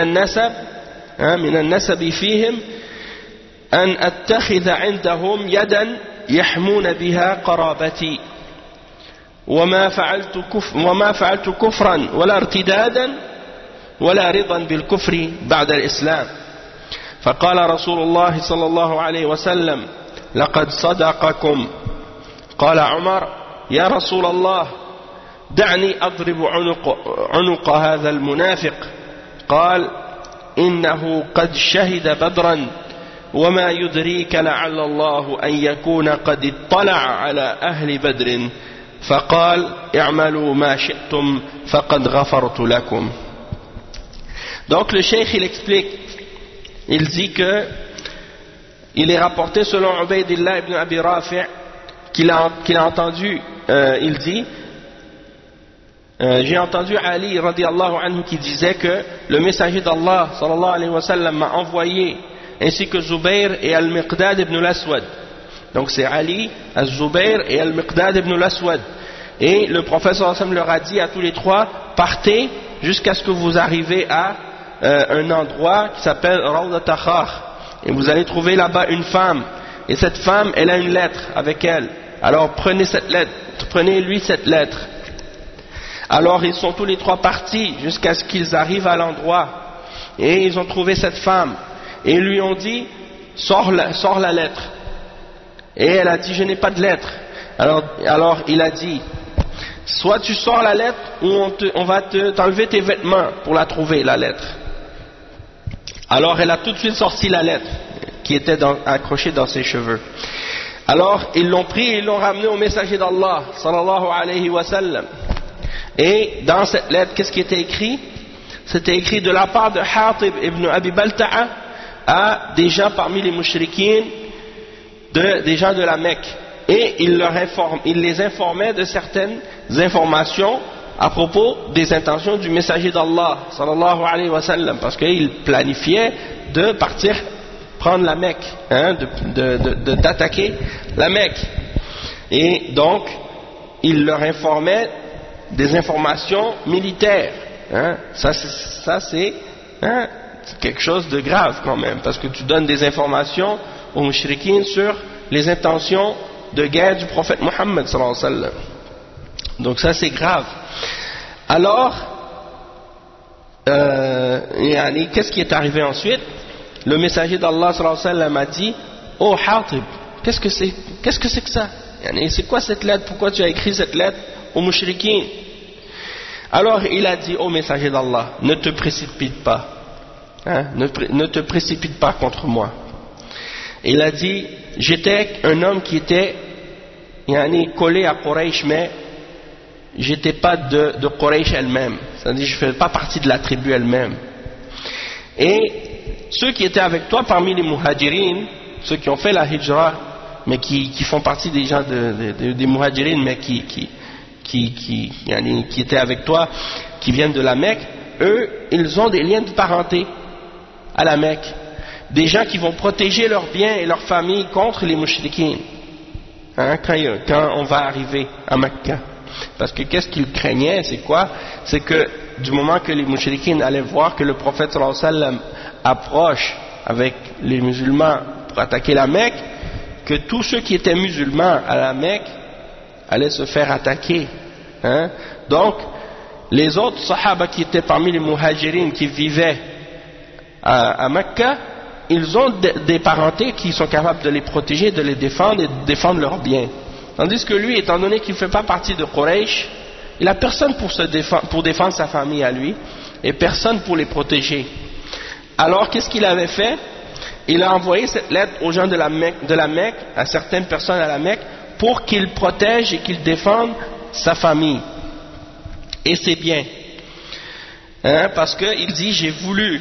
النسب فيهم أن أتخذ عندهم يدا يحمون بها قرابتي وما فعلت كفرا ولا ارتدادا ولا رضا بالكفر بعد الإسلام فقال رسول الله صلى الله عليه وسلم لقد صدقكم قال عمر يا رسول الله دعني أضرب عنق هذا المنافق قال إنه قد شهد بدرا وما يدريك لعل الله أن يكون قد اطلع على أهل بدر فقال اعملوا ما شئتم فقد غفرت لكم. Donc le cheikh il explique, il dit que il est rapporté selon Ubaydillah ibn Abi Rafi' qu'il a entendu, il dit j'ai entendu Ali radiallahu anhu qui disait que le messager d'Allah sallallahu alayhi wa sallam m'a envoyé ainsi que Zubayr et Al-Miqdad ibn al-Aswad. Donc c'est Ali, Al-Zubayr et Al-Miqdad ibn al-Aswad. Et le prophète sallallahu alayhi wa sallam leur a dit à tous les trois, partez jusqu'à ce que vous arrivez à un endroit qui s'appelle Rawdat Khakh. Et vous allez trouver là-bas une femme. Et cette femme, elle a une lettre avec elle. Alors prenez cette lettre, prenez-lui cette lettre. Alors ils sont tous les trois partis jusqu'à ce qu'ils arrivent à l'endroit. Et ils ont trouvé cette femme. Et ils lui ont dit, sors la lettre. Et elle a dit, je n'ai pas de lettre. Alors il a dit, soit tu sors la lettre, ou on va t'enlever tes vêtements pour la trouver, la lettre. Alors elle a tout de suite sorti la lettre, qui était accrochée dans ses cheveux. Alors ils l'ont pris et ils l'ont ramené au messager d'Allah, sallallahu alayhi wa sallam. Et dans cette lettre, qu'est-ce qui était écrit? C'était écrit de la part de Hatib ibn Abi Balta'a à des gens parmi les mushrikines, des gens de la Mecque. Et il les informait de certaines informations à propos des intentions du messager d'Allah sallallahu alayhi wa sallam, parce qu'il planifiait de partir prendre la Mecque, hein, d'attaquer la Mecque. Et donc il leur informait des informations militaires, hein. Ça c'est hein, quelque chose de grave quand même, parce que tu donnes des informations aux mushrikines sur les intentions de guerre du prophète Mohammed sallallahu alayhi wa sallam. Donc ça c'est grave. Alors qu'est-ce qui est arrivé ensuite? Le messager d'Allah sallallahu alayhi wa sallam a dit: oh Hatib, qu'est-ce que c'est que ça? C'est quoi cette lettre? Pourquoi tu as écrit cette lettre aux mushrikines? Alors il a dit au messager d'Allah: ne te précipite pas, hein, ne te précipite pas contre moi. Il a dit: j'étais un homme qui était collé à Quraysh, mais j'étais pas de Quraysh elle-même, c'est-à-dire je ne faisais pas partie de la tribu elle-même. Et ceux qui étaient avec toi parmi les muhajirin, ceux qui ont fait la hijra, mais qui font partie des gens des muhajirin, mais qui étaient avec toi, qui viennent de la Mecque, eux, ils ont des liens de parenté à la Mecque, des gens qui vont protéger leurs biens et leurs familles contre les mushrikines, hein, quand on va arriver à Mecca. Parce que qu'est-ce qu'ils craignaient, c'est quoi? C'est que du moment que les mushrikines allaient voir que le prophète sallallahu alayhi wa sallam approche avec les musulmans pour attaquer la Mecque, que tous ceux qui étaient musulmans à la Mecque allaient se faire attaquer, hein? Donc les autres sahaba qui étaient parmi les muhajirines qui vivaient à Mecca, ils ont des parentés qui sont capables de les protéger, de les défendre et de défendre leurs biens. Tandis que lui, étant donné qu'il ne fait pas partie de Quraysh, il n'a personne pour défendre sa famille à lui, et personne pour les protéger. Alors qu'est-ce qu'il avait fait? Il a envoyé cette lettre aux gens de la Mecque, à certaines personnes à la Mecque, pour qu'ils protègent et qu'ils défendent sa famille et ses biens, hein, parce qu'il dit: j'ai voulu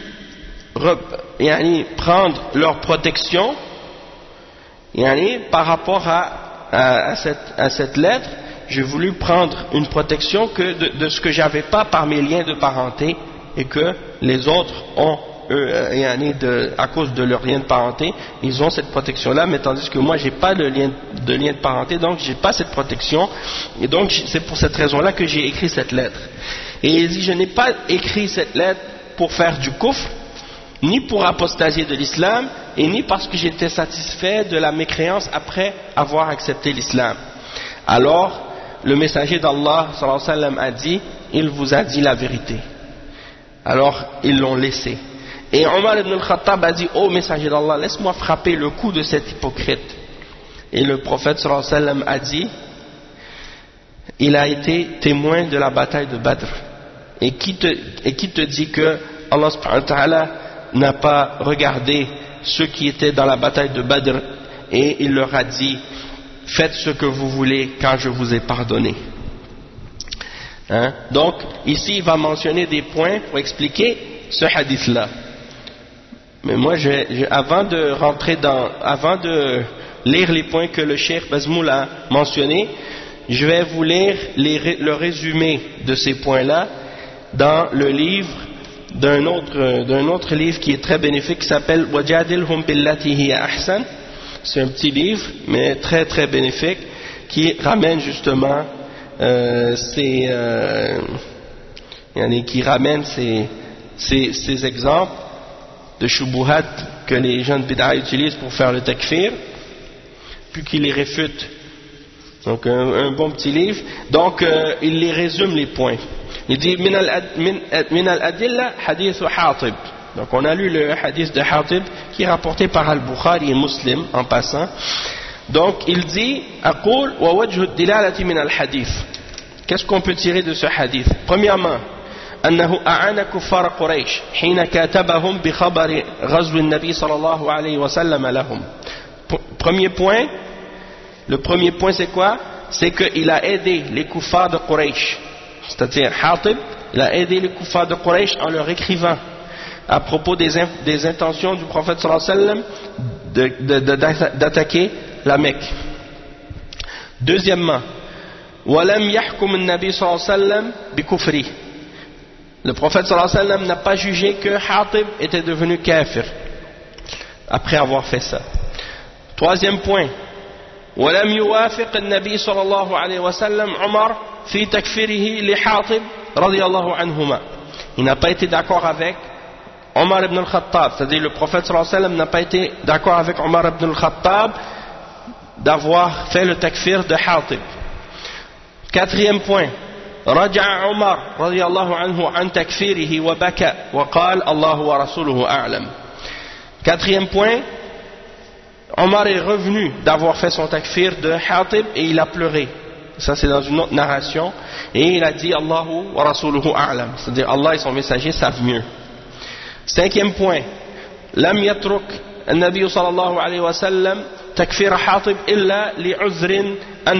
prendre leur protection par rapport à cette lettre. J'ai voulu prendre une protection de ce que j'avais pas par mes liens de parenté, et que les autres ont à cause de leur lien de parenté, ils ont cette protection là, mais tandis que moi j'ai pas de lien de parenté, donc j'ai pas cette protection, et donc c'est pour cette raison là que j'ai écrit cette lettre. Et il dit: je n'ai pas écrit cette lettre pour faire du kufr, ni pour apostasier de l'islam, et ni parce que j'étais satisfait de la mécréance après avoir accepté l'islam. Alors le messager d'Allah sallallahu alayhi wa sallam a dit: il vous a dit la vérité. Alors ils l'ont laissé. Et Omar ibn al-Khattab a dit: ô messager d'Allah, laisse-moi frapper le cou de cet hypocrite. Et le prophète sallallahu alayhi wa sallam a dit: il a été témoin de la bataille de Badr. Et qui te dit que Allah subhanahu wa ta'ala n'a pas regardé ceux qui étaient dans la bataille de Badr, et il leur a dit: faites ce que vous voulez quand je vous ai pardonné, hein? Donc ici il va mentionner des points pour expliquer ce hadith là. Mais moi avant de lire les points que le Cheikh Bazmoul a mentionnés, je vais vous lire le résumé de ces points là dans le livre d'un autre livre qui est très bénéfique, qui s'appelle Wajadilhum billati hiya ahsan. C'est un petit livre mais très très bénéfique, qui ramène justement ces exemples de shubuhat que les gens de bid'a utilisent pour faire le takfir, puis qui les réfute. Donc un bon petit livre. Donc il les résume les points. Il dit: min al-adilla hadith Hatib. Donc on a lu le hadith de Hatib qui est rapporté par Al-Bukhari et Muslim en passant. Donc il dit: aqul wa wajhu ad-dilalati min al-hadith. Qu'est-ce qu'on peut tirer de ce hadith? Premièrement, أنه أعان كفار قريش حين كاتبهم بخبر غزو النبي صلى الله عليه وسلم لهم. Premier point, le premier point c'est quoi? C'est qu'il a aidé les kuffars de Quraysh, c'est-à-dire Hatib, il a aidé les kuffars de Quraysh en leur écrivant à propos des intentions du prophète sallallahu alayhi wa sallam d'attaquer la Mecque. Deuxièmement, ولم يحكم النبي صلى الله عليه وسلم بكفره. Le prophète sallallahu alayhi wa sallam n'a pas jugé que Hatib était devenu kafir après avoir fait ça. Troisième point, ولم يوافق النبي صلى الله عليه وسلم عمر في تكفيره لحاطب رضي الله عنهما. Il n'a pas été d'accord avec Omar ibn al-Khattab, c'est-à-dire le prophète sallallahu alayhi wa sallam n'a pas été d'accord avec Omar ibn al-Khattab d'avoir fait le takfir de Hatib. Quatrième point, رجع عمر رضي الله عنه عن تكفيره وبكى وقال الله ورسوله أعلم. Quatrième point, Omar est revenu d'avoir fait son takfir de Hatib et il a pleuré. Ça c'est dans une autre narration. Et il a dit Allahu wa rasuluhu a'lam, c'est-à-dire Allah et son messager savent mieux. Cinquième point, لم يترك النبي صلى الله عليه وسلم تكفير حاطب إلا لعذر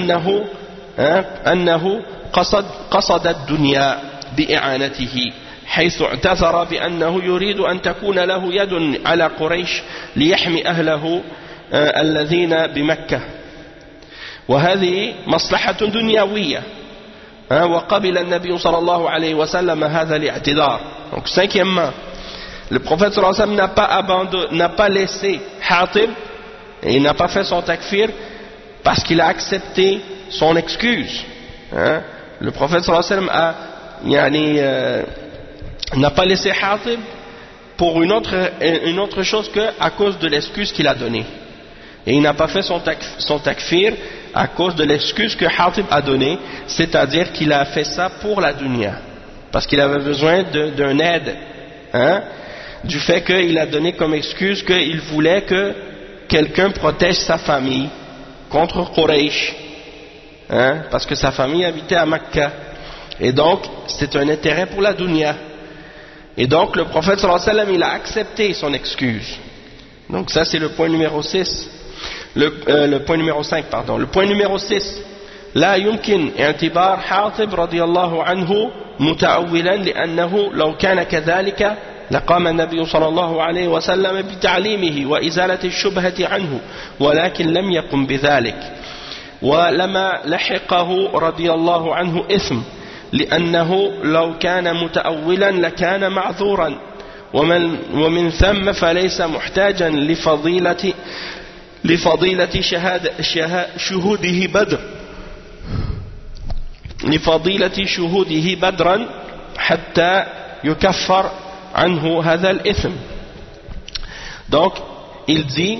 أنه قصد الدنيا بإعانته حيث اعتذر بأنه يريد أن تكون له يد على قريش ليحمي أهله الذين بمكة وهذه مصلحة دنيوية وقبل النبي صلى الله عليه وسلم هذا الاعتذار. Donc cinquièmement, le prophète sallallahu alayhi wa sallam n'a pas laissé Hatib et il n'a pas fait son takfir parce qu'il a accepté son excuse. Le prophète sallallahu alayhi wa sallam n'a pas laissé Hatib pour une autre chose qu'à cause de l'excuse qu'il a donnée. Et il n'a pas fait son takfir à cause de l'excuse que Hatib a donnée, c'est-à-dire qu'il a fait ça pour la dunya, parce qu'il avait besoin d'un aide, du fait qu'il a donné comme excuse qu'il voulait que quelqu'un protège sa famille contre Quraysh, parce que sa famille habitait à Mecca, et donc c'est un intérêt pour la dunya. Et donc le prophète sallallahu alayhi wa sallam il a accepté son excuse. Donc ça c'est le point numéro 6. Le point numéro 5 pardon. Le point numéro 6, لا يمكن اعتبار حاطب رضي الله عنه متأولا لأنه لو كان كذلك لقام النبي صلى الله عليه وسلم بتعليمه وإزالة الشبهة عنه ولكن لم يقم بذلك ولما لحقه رضي الله عنه إثم لأنه لو كان متأولا لكان معذورا ومن ثم فليس محتاجا لفضيلة شهوده بدرا حتى يكفر عنه هذا الإثم. Donc il dit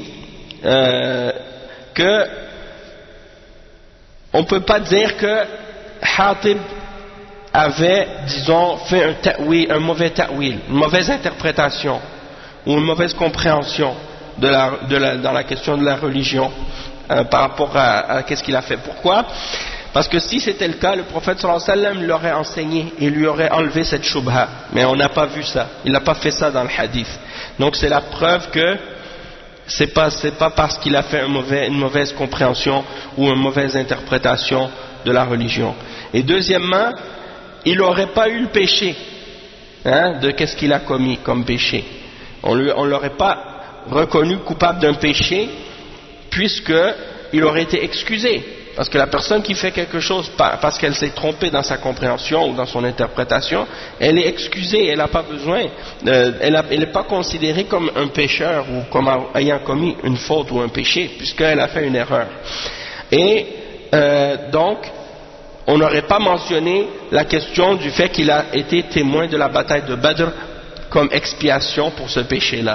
que on ne peut pas dire que Hatib avait, disons, fait un mauvais ta'wil, une mauvaise interprétation ou une mauvaise compréhension dans la question de la religion par rapport à qu'est-ce qu'il a fait. Pourquoi? Parce que si c'était le cas, le prophète sallallahu alayhi wa sallam l'aurait enseigné et lui aurait enlevé cette shubha. Mais on n'a pas vu ça. Il n'a pas fait ça dans le hadith. Donc c'est la preuve que c'est pas parce qu'il a fait une mauvaise compréhension ou une mauvaise interprétation de la religion. Et deuxièmement, il n'aurait pas eu le péché de qu'est-ce qu'il a commis comme péché. On l'aurait pas reconnu coupable d'un péché puisqu'il aurait été excusé. Parce que la personne qui fait quelque chose parce qu'elle s'est trompée dans sa compréhension ou dans son interprétation, elle est excusée, elle n'a pas besoin, elle n'est pas considérée comme un pécheur ou comme ayant commis une faute ou un péché, puisqu'elle a fait une erreur. Et donc, on n'aurait pas mentionné la question du fait qu'il a été témoin de la bataille de Badr comme expiation pour ce péché-là.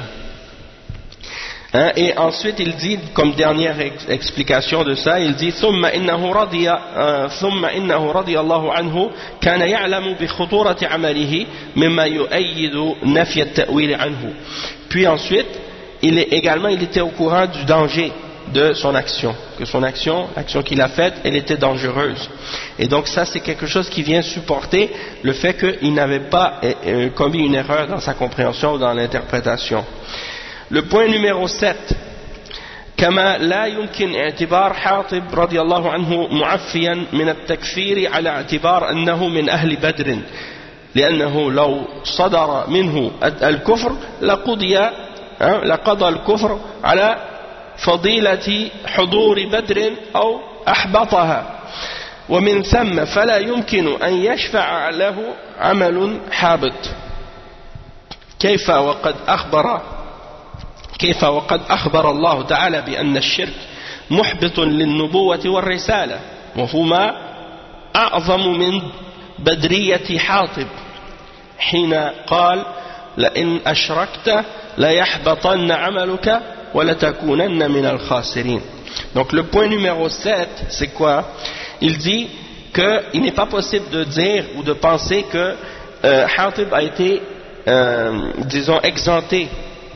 Et ensuite il dit, comme dernière explication de ça, il dit ثم إنه رضي الله عنه كان يعلم بخطورة عمله مما يؤيد نفي التأويل عنه. Puis ensuite il était au courant du danger de son action, que l'action qu'il a faite, elle était dangereuse. Et donc ça c'est quelque chose qui vient supporter le fait qu'il n'avait pas commis une erreur dans sa compréhension ou dans l'interprétation. Le point numéro 7, كما لا يمكن اعتبار حاطب رضي الله عنه معفيا من التكفير على اعتبار أنه من أهل بدر لأنه لو صدر منه الكفر لقضى الكفر على فضيلة حضور بدر أو أحبطها. ومن ثم فلا يمكن أن يشفع له عمل حابط كيف وقد أخبر الله تعالى بأن الشرك محبط للنبوة والرسالة وهما أعظم من بدرية حاطب حين قال لئن أشركت ليحبطن عملك ولتكونن من الخاسرين. Donc le point numéro 7, c'est quoi? Il dit qu'il n'est pas possible de dire ou de penser que Hatib a été disons exempté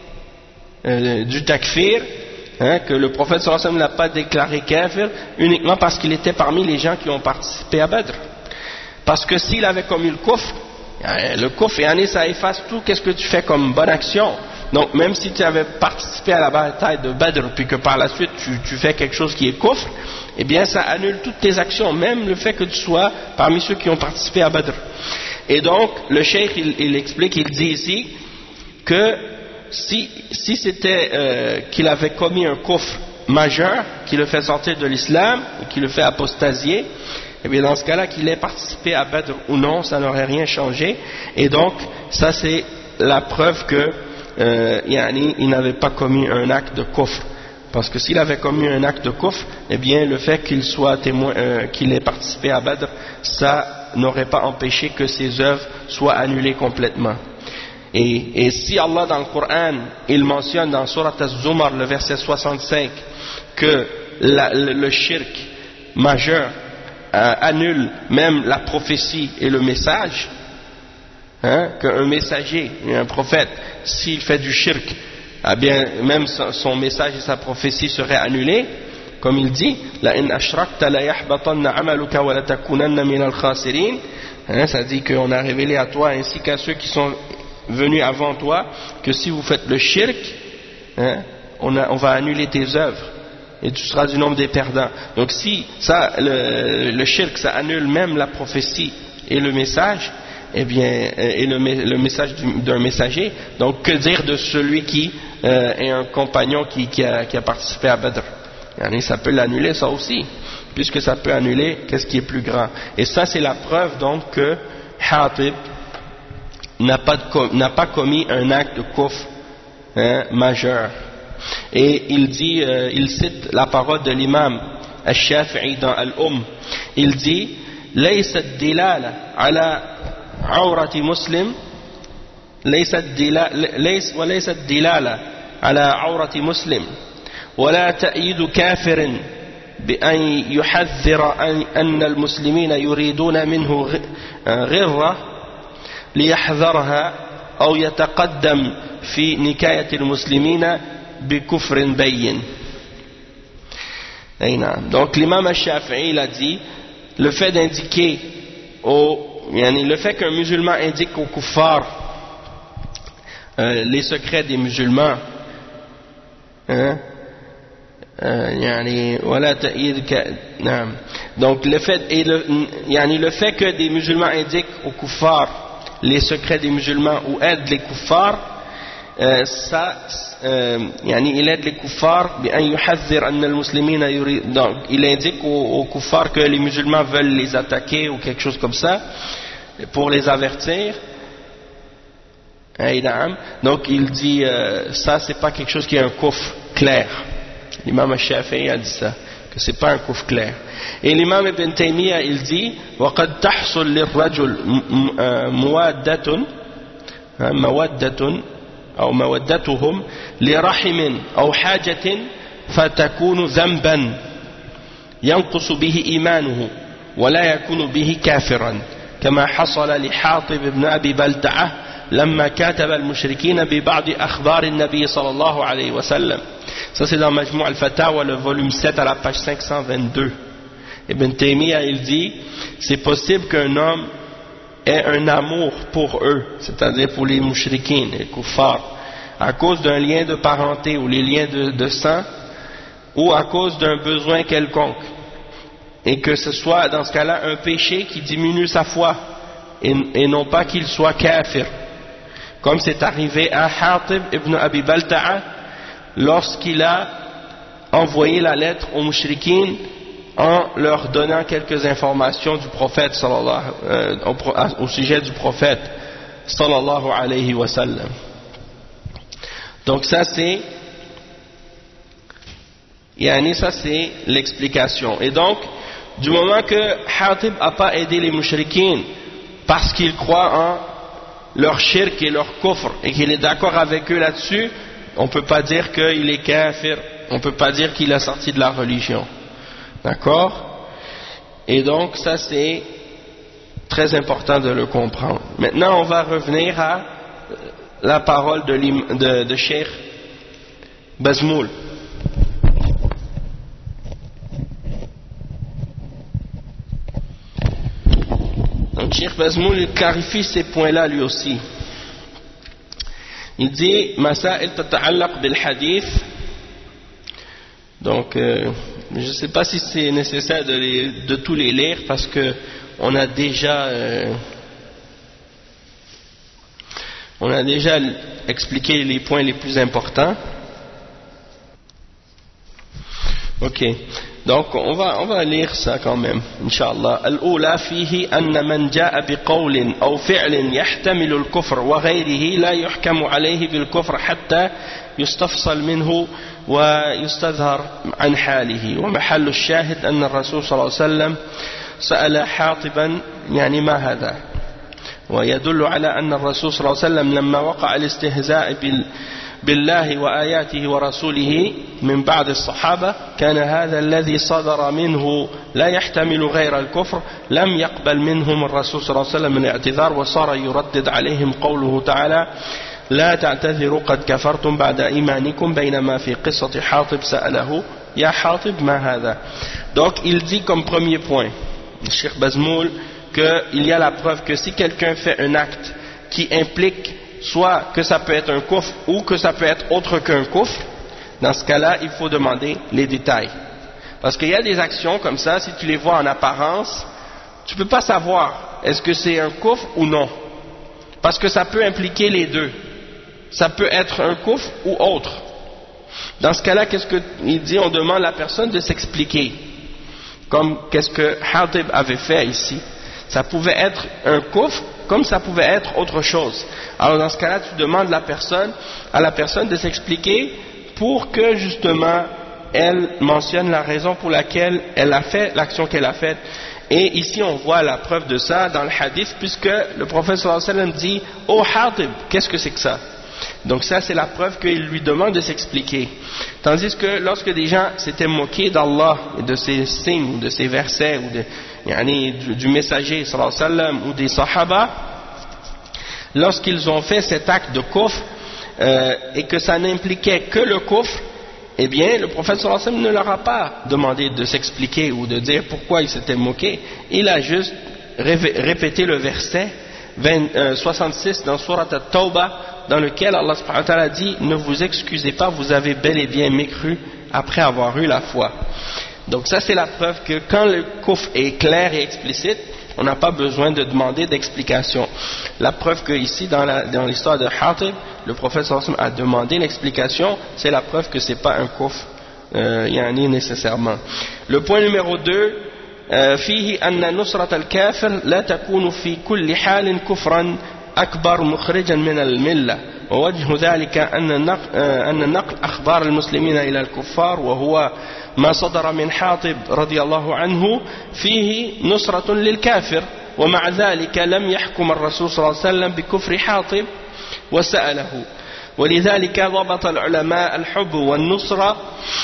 du takfir, que le prophète sallallahu alayhi wa sallam n'a pas déclaré kafir uniquement parce qu'il était parmi les gens qui ont participé à Badr. Parce que s'il avait commis le kufr, ça efface tout qu'est-ce que tu fais comme bonne action. Donc même si tu avais participé à la bataille de Badr puis que par la suite tu fais quelque chose qui est kufr, eh bien ça annule toutes tes actions, même le fait que tu sois parmi ceux qui ont participé à Badr. Et donc le cheikh il explique, il dit ici que si c'était qu'il avait commis un kufr majeur qui le fait sortir de l'islam ou qui le fait apostasier, et bien dans ce cas-là qu'il ait participé à Badr ou non, ça n'aurait rien changé. Et donc ça c'est la preuve que il n'avait pas commis un acte de kufr. Parce que s'il avait commis un acte de kufr, eh bien le fait qu'il soit témoin, qu'il ait participé à Badr, ça n'aurait pas empêché que ses œuvres soient annulées complètement. Et si Allah dans le Coran, il mentionne dans Surat Az-Zumar, le verset 65, que le shirk majeur annule même la prophétie et le message, qu'un messager, un prophète, s'il fait du shirk, eh bien même son message et sa prophétie seraient annulés, comme il dit, la in ashrakta la yahbatanna amaluka wa la takunanna min al-khasirin. Ça dit qu'on a révélé à toi ainsi qu'à ceux qui sont venus avant toi que si vous faites le shirk, on va annuler tes œuvres et tu seras du nombre des perdants. Donc si ça, le shirk, ça annule même la prophétie et le message, eh bien, et le message d'un messager, donc que dire de celui qui est un compagnon qui a participé à Badr? Ça peut l'annuler ça aussi, puisque ça peut annuler qu'est-ce qui est plus grand. Et ça c'est la preuve donc que Hatib n'a pas commis un acte de kufr majeur. Et il dit, il cite la parole de l'imam al-Shafi'i dans Al-Umm. Il dit ليس الدلالة على عورة مسلم وليس الدلالة على عورة مسلم ولا تأييد كافر بأن يحذر أن المسلمين يريدون منه غرة ليحذرها أو يتقدم في نكاية المسلمين بكفر بين. Donc l'imam al-Shafi'i a dit le fait d'indiquer le fait qu'un musulman indique aux kuffars les secrets des musulmans, donc le fait que des musulmans indiquent aux kuffars les secrets des musulmans ou aident les kuffars, il aide les kuffars, donc il indique aux kuffars que les musulmans veulent les attaquer ou quelque chose comme ça pour les avertir. Donc il dit ça c'est pas quelque chose qui est un kufr clair. L'imam al-Shafi'i a dit ça, que c'est pas un kufr clair. Et l'imam Ibn Taymiyyah il dit وَقَدْ تَحْصُلْ لِلرَّجُلِ مَوَدَّةٌ أو مودتهم لرحم أو حاجة فتكون ذنبا ينقص به إيمانه ولا يكون به كافرا كما حصل لحاطب بن أبي بلتعة لما كاتب المشركين ببعض أخبار النبي صلى الله عليه وسلم. Ça c'est dans Majmou' al-Fatawa, le volume 7 à la page 522. Ibn Taymiyyah il dit c'est possible qu'un homme ait un amour pour eux, c'est-à-dire pour les mushrikines, les kuffars, à cause d'un lien de parenté ou les liens de sang, ou à cause d'un besoin quelconque, et que ce soit dans ce cas-là un péché qui diminue sa foi, et non pas qu'il soit kafir, comme c'est arrivé à Hatib ibn Abi Balta'a lorsqu'il a envoyé la lettre aux mushrikines en leur donnant quelques informations du prophète au sujet du prophète sallallahu alayhi wa sallam. Donc ça c'est l'explication. Et donc du moment que Hatib n'a pas aidé les mushrikines parce qu'il croit en leur shirk et leur kufr et qu'il est d'accord avec eux là-dessus, on ne peut pas dire qu'il est kafir, on ne peut pas dire qu'il a sorti de la religion. D'accord? Et donc ça c'est très important de le comprendre. Maintenant on va revenir à la parole de Cheikh Bazmoul. Donc Cheikh Bazmoul il clarifie ces points-là lui aussi. Il dit Masail tata'allaq bil hadith. Donc je ne sais pas si c'est nécessaire de tous les lire parce que on a déjà expliqué les points les plus importants. Ok, donc on va lire ça quand même, Inch'Allah. Al-Oula fihi anna man ja'a bi qawlin aw fi'lin yahtamilu al-kufr wa ghayrihi la yuhkamu alayhi bil-kufr hatta yustafsal minhu wa yustadhar an halihi. Wa mahallu ash-shahid anna ar-rasul sallallahu alayhi wa sallam sa'ala Hatiban yani ma hadha. ويدل على أن الرسول صلى الله عليه وسلم لما وقع الاستهزاء بالله وآياته ورسوله من بعض الصحابة كان هذا الذي صدر منه لا يحتمل غير الكفر لم يقبل منهم الرسول صلى الله عليه وسلم الاعتذار وصار يردد عليهم قوله تعالى لا تعتذروا قد كفرتم بعد إيمانكم بينما في قصة حاطب سأله يا حاطب ما هذا. Donc il dit comme premier point Cheikh Bazmoul qu'il y a la preuve que si quelqu'un fait un acte qui implique soit que ça peut être un kufr ou que ça peut être autre qu'un kufr, dans ce cas-là, il faut demander les détails. Parce qu'il y a des actions comme ça, si tu les vois en apparence, tu ne peux pas savoir est-ce que c'est un kufr ou non. Parce que ça peut impliquer les deux. Ça peut être un kufr ou autre. Dans ce cas-là, qu'est-ce qu'il dit? On demande à la personne de s'expliquer. Comme qu'est-ce que Hatib avait fait ici. Ça pouvait être un kufr comme ça pouvait être autre chose. Alors dans ce cas-là, tu demandes à la personne de s'expliquer pour que justement elle mentionne la raison pour laquelle elle a fait l'action qu'elle a faite. Et ici on voit la preuve de ça dans le hadith puisque le prophète sallallahu alayhi wa sallam dit « Oh Hatib, qu'est-ce que c'est que ça ?» Donc ça c'est la preuve qu'il lui demande de s'expliquer. Tandis que lorsque des gens s'étaient moqués d'Allah et de ses signes, de ses versets ou du messager sallallahu alayhi wa sallam ou des sahaba, lorsqu'ils ont fait cet acte de kufr et que ça n'impliquait que le kufr, eh bien le prophète sallallahu alayhi wa sallam ne leur a pas demandé de s'expliquer ou de dire pourquoi ils s'étaient moqués. Il a juste répété le verset 66 dans Surat At-Tawbah dans lequel Allah subhanahu wa ta'ala dit ne vous excusez pas, vous avez bel et bien mécru après avoir eu la foi. Donc ça c'est la preuve que quand le kufr est clair et explicite, on n'a pas besoin de demander d'explication. La preuve que ici dans l'histoire de Hatib, le prophète sallallahu alayhi wa sallam a demandé l'explication, c'est la preuve que c'est pas un kufr nécessairement. Le point numéro 2, فيه أن نصرة الكافر لا تكون في كل حال كفرا أكبر مخرجا من الملة ووجه ذلك أن نقل أخبار المسلمين إلى الكفار وهو ما صدر من حاطب رضي الله عنه فيه نصرة للكافر ومع ذلك لم يحكم الرسول صلى الله عليه وسلم بكفر حاطب وسأله ولذلك ضبط العلماء الحب والنصرة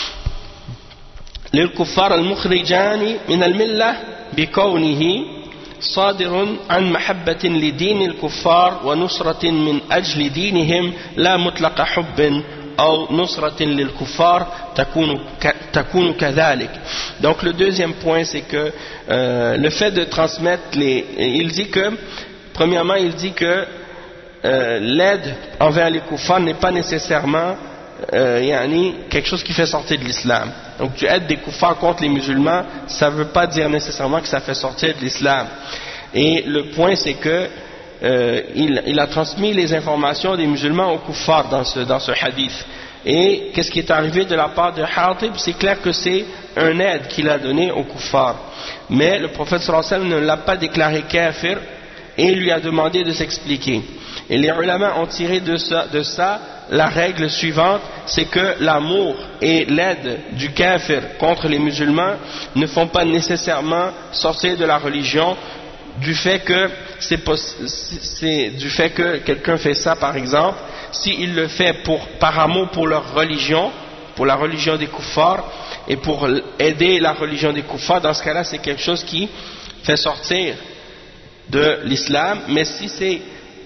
للكفار المخرجان من الملة بكونه صادر عن محبة لدين الكفار ونصرة من أجل دينهم لا مطلق حب أو نصرة للكفار تكون كذلك. Donc le deuxième point c'est que le fait de transmettre il dit que premièrement il dit que l'aide envers les kuffars n'est pas nécessairement quelque chose qui fait sortir de l'islam. Donc tu aides des kuffars contre les musulmans, ça ne veut pas dire nécessairement que ça fait sortir de l'islam. Et le point c'est que il a transmis les informations des musulmans aux kuffars dans ce hadith. Et qu'est-ce qui est arrivé de la part de Hatib? C'est clair que c'est un aide qu'il a donné au kuffar. Mais le prophète sallallahu alayhi wa sallam ne l'a pas déclaré kafir et lui a demandé de s'expliquer. Et les ulama ont tiré de ça la règle suivante, c'est que l'amour et l'aide du kafir contre les musulmans ne font pas nécessairement sortir de la religion du fait que quelqu'un fait ça par exemple, s'il le fait par amour pour leur religion, pour la religion des kuffars et pour aider la religion des kuffars, dans ce cas-là c'est quelque chose qui fait sortir de l'islam. Mais si c'est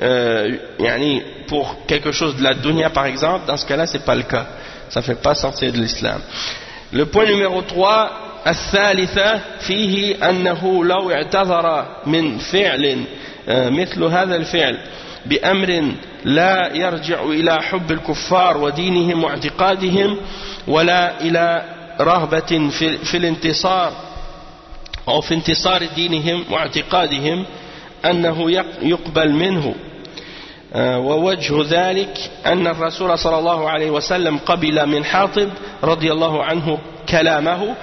pour quelque chose de la dunya par exemple, dans ce cas-là c'est pas le cas, ça fait pas sortir de l'islam. Le point numéro 3, الثالثة فيه أنه لو اعتذر من فعل مثل هذا الفعل بأمر لا يرجع إلى حب الكفار ودينهم واعتقادهم ولا إلى رغبة في الانتصار أو في انتصار دينهم واعتقادهم أنه يقبل منه. ووجه ذلك أن الرسول صلى الله عليه وسلم قبل من حاطب رضي الله عنه كلامه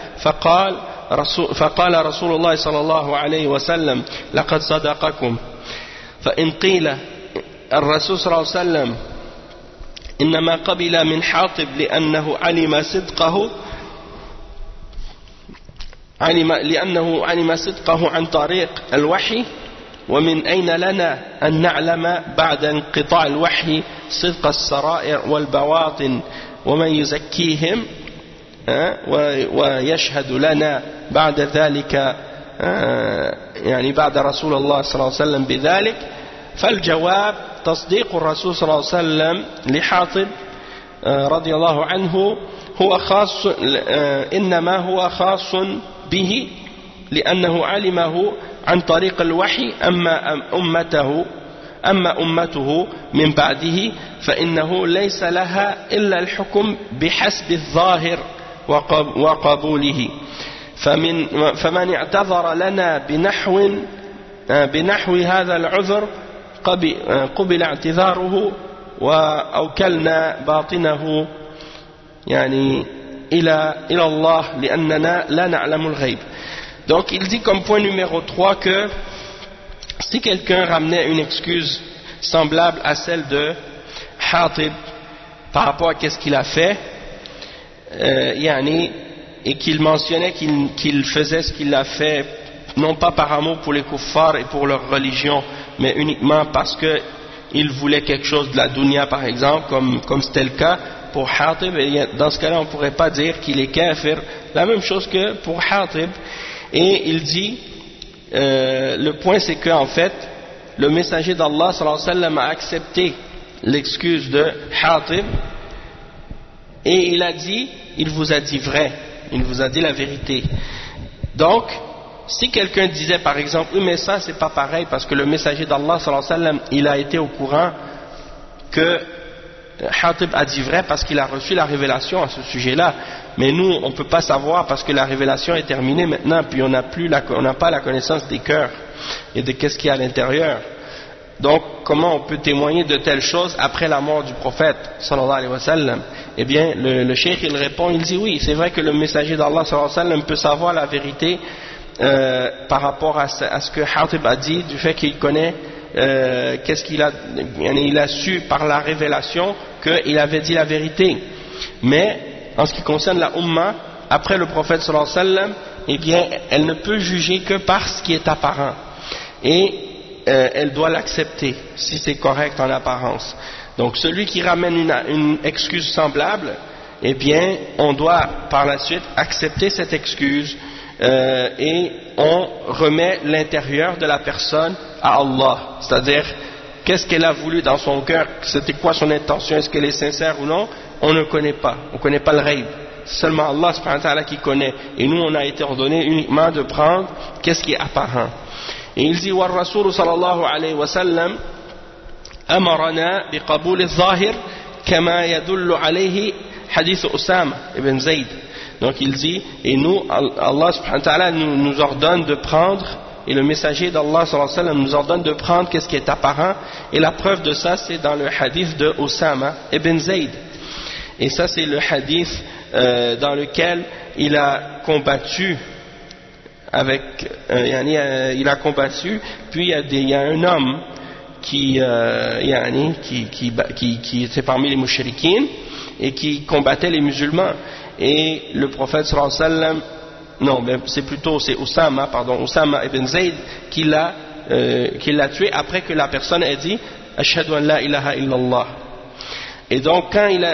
فقال رسول الله صلى الله عليه وسلم لقد صدقكم. فإن قيل الرسول صلى الله عليه وسلم إنما قبل من حاطب لأنه علم صدقه عن طريق الوحي، ومن أين لنا أن نعلم بعد انقطاع الوحي صدق السرائر والبواطن ومن يزكيهم ويشهد لنا بعد ذلك بعد رسول الله صلى الله عليه وسلم بذلك؟ فالجواب تصديق الرسول صلى الله عليه وسلم لحاطب رضي الله عنه هو خاص، إنما هو خاص به لأنه علمه عن طريق الوحي. أما أمته من بعده فإنه ليس لها إلا الحكم بحسب الظاهر وقبوله. فمن اعتذر لنا بنحو هذا العذر قبل اعتذاره وأوكلنا باطنه إلى الله لأننا لا نعلم الغيب. Donc il dit comme point numéro 3 que si quelqu'un ramenait une excuse semblable à celle de Hatib par rapport à qu'est-ce qu'il a fait, et qu'il mentionnait qu'il faisait ce qu'il a fait non pas par amour pour les kuffars et pour leur religion, mais uniquement parce qu'il voulait quelque chose de la dunya par exemple, comme c'était le cas pour Hatib, et dans ce cas-là on ne pourrait pas dire qu'il est kafir, la même chose que pour Hatib. Et il dit, le point c'est qu'en fait le messager d'Allah sallallahu alayhi wa sallam a accepté l'excuse de Hatib et il vous a dit vrai, il vous a dit la vérité. Donc si quelqu'un disait par exemple oui mais ça c'est pas pareil parce que le messager d'Allah sallallahu alayhi wa sallam il a été au courant que Hatib a dit vrai parce qu'il a reçu la révélation à ce sujet-là, mais nous on ne peut pas savoir parce que la révélation est terminée maintenant, puis on n'a pas la connaissance des cœurs et de qu'est-ce qu'il y a à l'intérieur. Donc comment on peut témoigner de telles choses après la mort du prophète sallallahu alayhi wa sallam? Eh bien le cheikh il répond, il dit oui c'est vrai que le messager d'Allah sallallahu alayhi wa sallam peut savoir la vérité par rapport à ce que Hatib a dit, du fait qu'il connaît qu'est-ce qu'il a, il a su par la révélation qu'il avait dit la vérité. Mais en ce qui concerne la Ummah après le prophète sallallahu alayhi wa sallam, eh bien elle ne peut juger que par ce qui est apparent et elle doit l'accepter si c'est correct en apparence. Donc celui qui ramène une excuse semblable, eh bien on doit par la suite accepter cette excuse et on remet l'intérieur de la personne à Allah, c'est-à-dire qu'est-ce qu'elle a voulu dans son cœur, c'était quoi son intention, est-ce qu'elle est sincère ou non, on ne connaît pas, on ne connaît pas le ghaib, c'est seulement Allah subhanahu wa ta'ala qui connaît, et nous on a été ordonné uniquement de prendre qu'est-ce qui est apparent. Et il dit والرسول صلى الله عليه وسلم أمرنا بقبول الظاهر كما يدل عليه حديث أسامة ibn Zayd. Donc il dit, et nous, Allah subhanahu wa ta'ala nous ordonne de prendre, et le messager d'Allah sallallahu alayhi wa sallam nous ordonne de prendre qu'est-ce qui est apparent, et la preuve de ça c'est dans le hadith de Osama ibn Zayd. Et ça c'est le hadith dans lequel il a combattu avec il a combattu, puis il y a un homme qui était parmi les mouchriquines et qui combattait les musulmans, et le prophète sallallahu alayhi wa sallam, non mais c'est Oussama ibn Zayd qui l'a tué après que la personne ait dit ashhadu an la ilaha illallah. Et donc quand il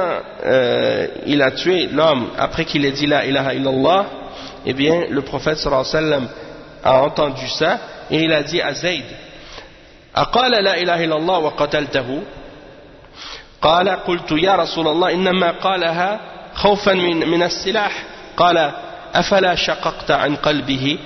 a tué l'homme après qu'il ait dit la ilaha illallah, eh bien le prophète sallallahu alayhi wa sallam a entendu ça et il a dit à Zayd: أقال لا إله إلا الله وقتلته؟ قال قلت يا رسول الله إنما قالها خوفا من السلاح. قال أفلا شققت عن قلبه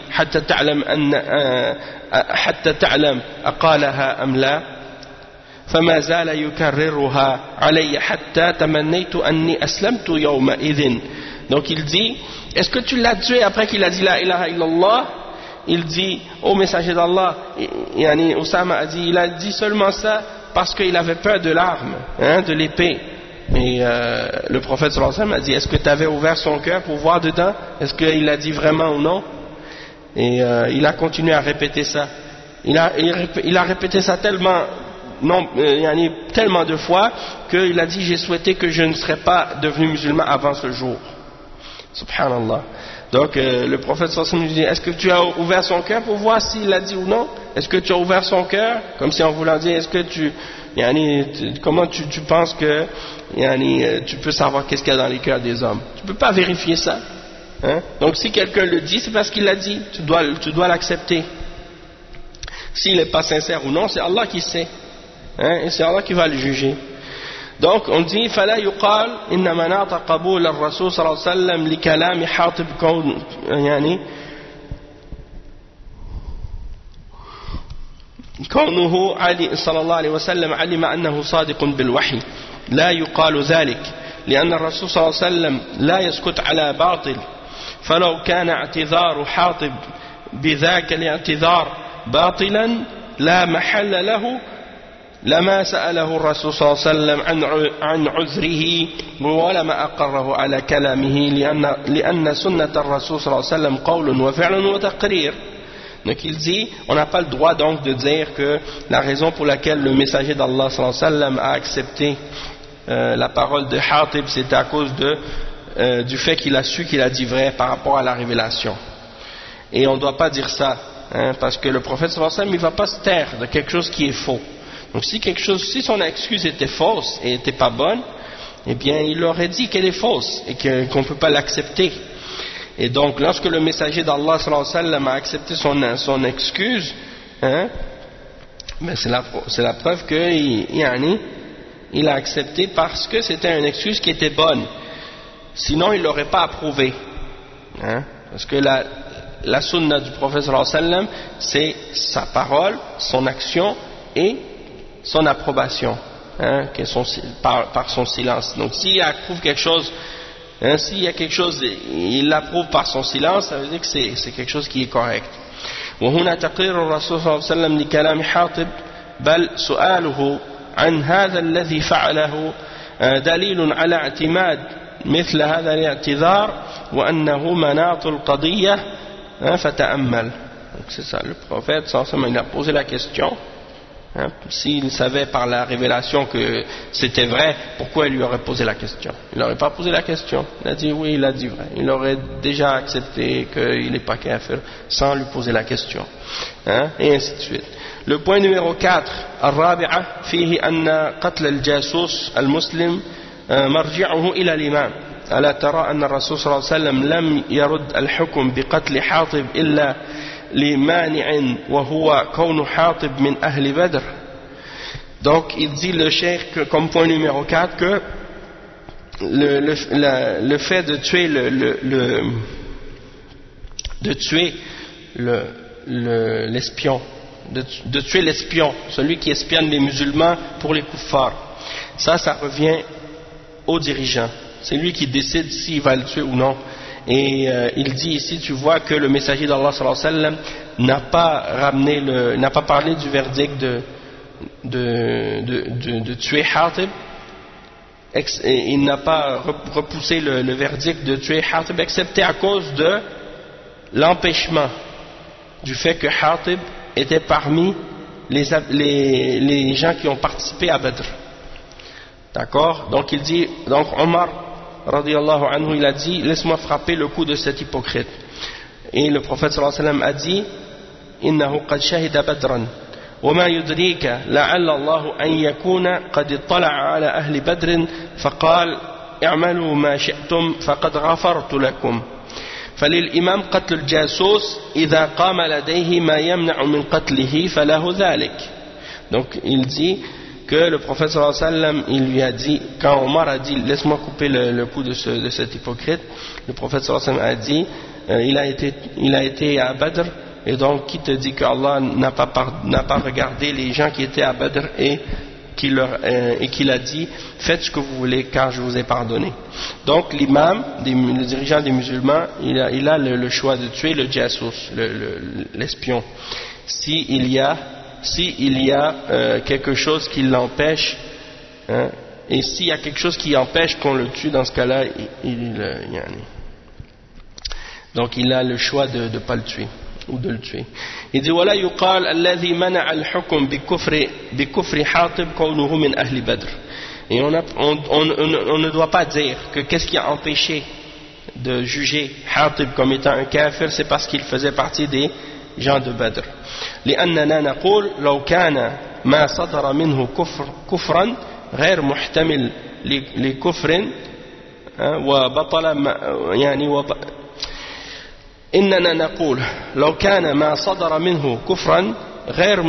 حتى تعلم أقالها أم لا؟ فما زال يكررها علي حتى تمنيت أني أسلمت يومئذ. Donc il dit: est-ce que tu l'as tué après qu'il a dit la ilaha illallah? Il dit: ô messager d'Allah, Oussama a dit, il a dit seulement ça parce qu'il avait peur de l'arme, de l'épée. Et le prophète sallallahu alayhi wa sallam a dit: est-ce que tu avais ouvert son cœur pour voir dedans? Est-ce qu'il a dit vraiment ou non? Et il a continué à répéter ça. Il a répété ça tellement de fois qu'il a dit: j'ai souhaité que je ne serais pas devenu musulman avant ce jour. Subhanallah. Donc le prophète sallallahu alayhi wa sallam dit: est-ce que tu as ouvert son cœur pour voir s'il a dit ou non? Est-ce que tu as ouvert son cœur? Comme si on voulait dire: est-ce que comment tu penses que tu peux savoir qu'est-ce qu'il y a dans les cœurs des hommes? Tu ne peux pas vérifier ça, Donc si quelqu'un le dit, c'est parce qu'il l'a dit, tu dois l'accepter. S'il n'est pas sincère ou non, c'est Allah qui sait, et c'est Allah qui va le juger. Donc on dit: فلا يقال إن مناط قبول الرسول صلى الله عليه وسلم لكلام حاطب كونه علي صلى الله عليه وسلم علم أنه صادق بالوحي. لا يقال ذلك لأن الرسول صلى الله عليه وسلم لا يسكت على باطل، فلو كان اعتذار حاطب بذاك الاعتذار باطلا لا محل له لما سأله الرسول صلى الله عليه وسلم عن عذره ولما أقره على كلامه لأن سنة الرسول صلى الله عليه وسلم قول وفعل وتقرير. Donc il dit: on n'a pas le droit donc de dire que la raison pour laquelle le messager d'Allah sallallahu alayhi wa sallam a accepté la parole de Hatib, c'était à cause du fait qu'il a su qu'il a dit vrai par rapport à la révélation. Et on ne doit pas dire ça, parce que le prophète sallallahu alayhi wa sallam, il ne va pas se taire de quelque chose qui est faux. Donc si son excuse était fausse et n'était pas bonne, eh bien il aurait dit qu'elle est fausse et qu'on ne peut pas l'accepter. Et donc lorsque le messager d'Allah sallallahu alayhi wa sallam a accepté son excuse, c'est la preuve qu'il a accepté parce que c'était une excuse qui était bonne. Sinon il ne l'aurait pas approuvé, parce que la sunna du prophète sallallahu alayhi wa sallam, c'est sa parole, son action et son approbation, par son silence. Donc s'il approuve quelque chose, s'il y a quelque chose, il l'approuve par son silence, ça veut dire que c'est quelque chose qui est correct. وهنا تقرير الرسول صلى الله عليه وسلم لكلام حاطب بل سؤاله عن هذا الذي فعله دليل على اعتماد مثل هذا الاعتذار وأنه مناط القضية فتأمل. Donc c'est ça, le prophète sallallahu alayhi wa sallam, il a posé la question. S'il savait par la révélation que c'était vrai, pourquoi il lui aurait posé la question? Il n'aurait pas posé la question. Il a dit oui, il a dit vrai. Il aurait déjà accepté qu'il n'est pas kafir sans lui poser la question, et ainsi de suite. Le point numéro 4, الرابعة فيه أن قتل الجاسوس المسلم مرجعه إلى الإمام. ألا ترى أن الرسول صلى الله عليه وسلم لم يرد الحكم بقتل حاطب إلا لمانع وهو كون حاطب من أهل بدر. Donc il dit le cheikh comme point numéro 4 que le fait de tuer l'espion, de tuer l'espion, celui qui espionne les musulmans pour les kuffars, ça revient au dirigeant. C'est lui qui décide s'il va le tuer ou non. Et il dit ici, tu vois que le messager d'Allah sallallahu alayhi wa sallam n'a pas parlé du verdict de tuer Hatib il n'a pas repoussé le verdict de tuer Hatib, excepté à cause de l'empêchement du fait que Hatib était parmi les gens qui ont participé à Badr. D'accord? Donc il dit, donc Omar radiyallahu anhu, il a dit, laisse-moi frapper le coup de cet hypocrite. Et le prophète sallallahu alayhi wa sallam a dit, innahu qad shahida badran وما يدريك لعل الله أن يكون قد اطلع على أهل بدر فقال اعملوا ما شئتم فقد غفرت لكم فللإمام قتل الجاسوس إذا قام لديه ما يمنع من قتله فله ذلك. Donc il dit que le prophète sallallahu alayhi wa sallam, il lui a dit, quand Omar a dit laisse-moi couper le cou de cet hypocrite, le prophète sallallahu alayhi wa sallam a dit il a été à Badr. Et donc, qui te dit qu'Allah n'a pas regardé les gens qui étaient à Badr et qu'il a dit faites ce que vous voulez car je vous ai pardonné. Donc l'imam, le dirigeant des musulmans, il a le choix de tuer le jassous, l'espion, s'il y a quelque chose qui l'empêche, hein, et s'il y a quelque chose qui empêche qu'on le tue, dans ce cas-là donc il a le choix de ne pas le tuer ou de le tuer. Il dit ولا يقال الذي منع الحكم بكفر حاطب كونه من أهل بدر. Et on ne doit pas dire que qu'est-ce qui a empêché de juger Hatib comme étant un kafir, c'est parce qu'il faisait partie des gens de Badr. لأننا نقول لو كان ما صدر منه كفرا غير محتمل لكفر وبطل يعني إننا نقول لو كان ما صدر منه كفرا غير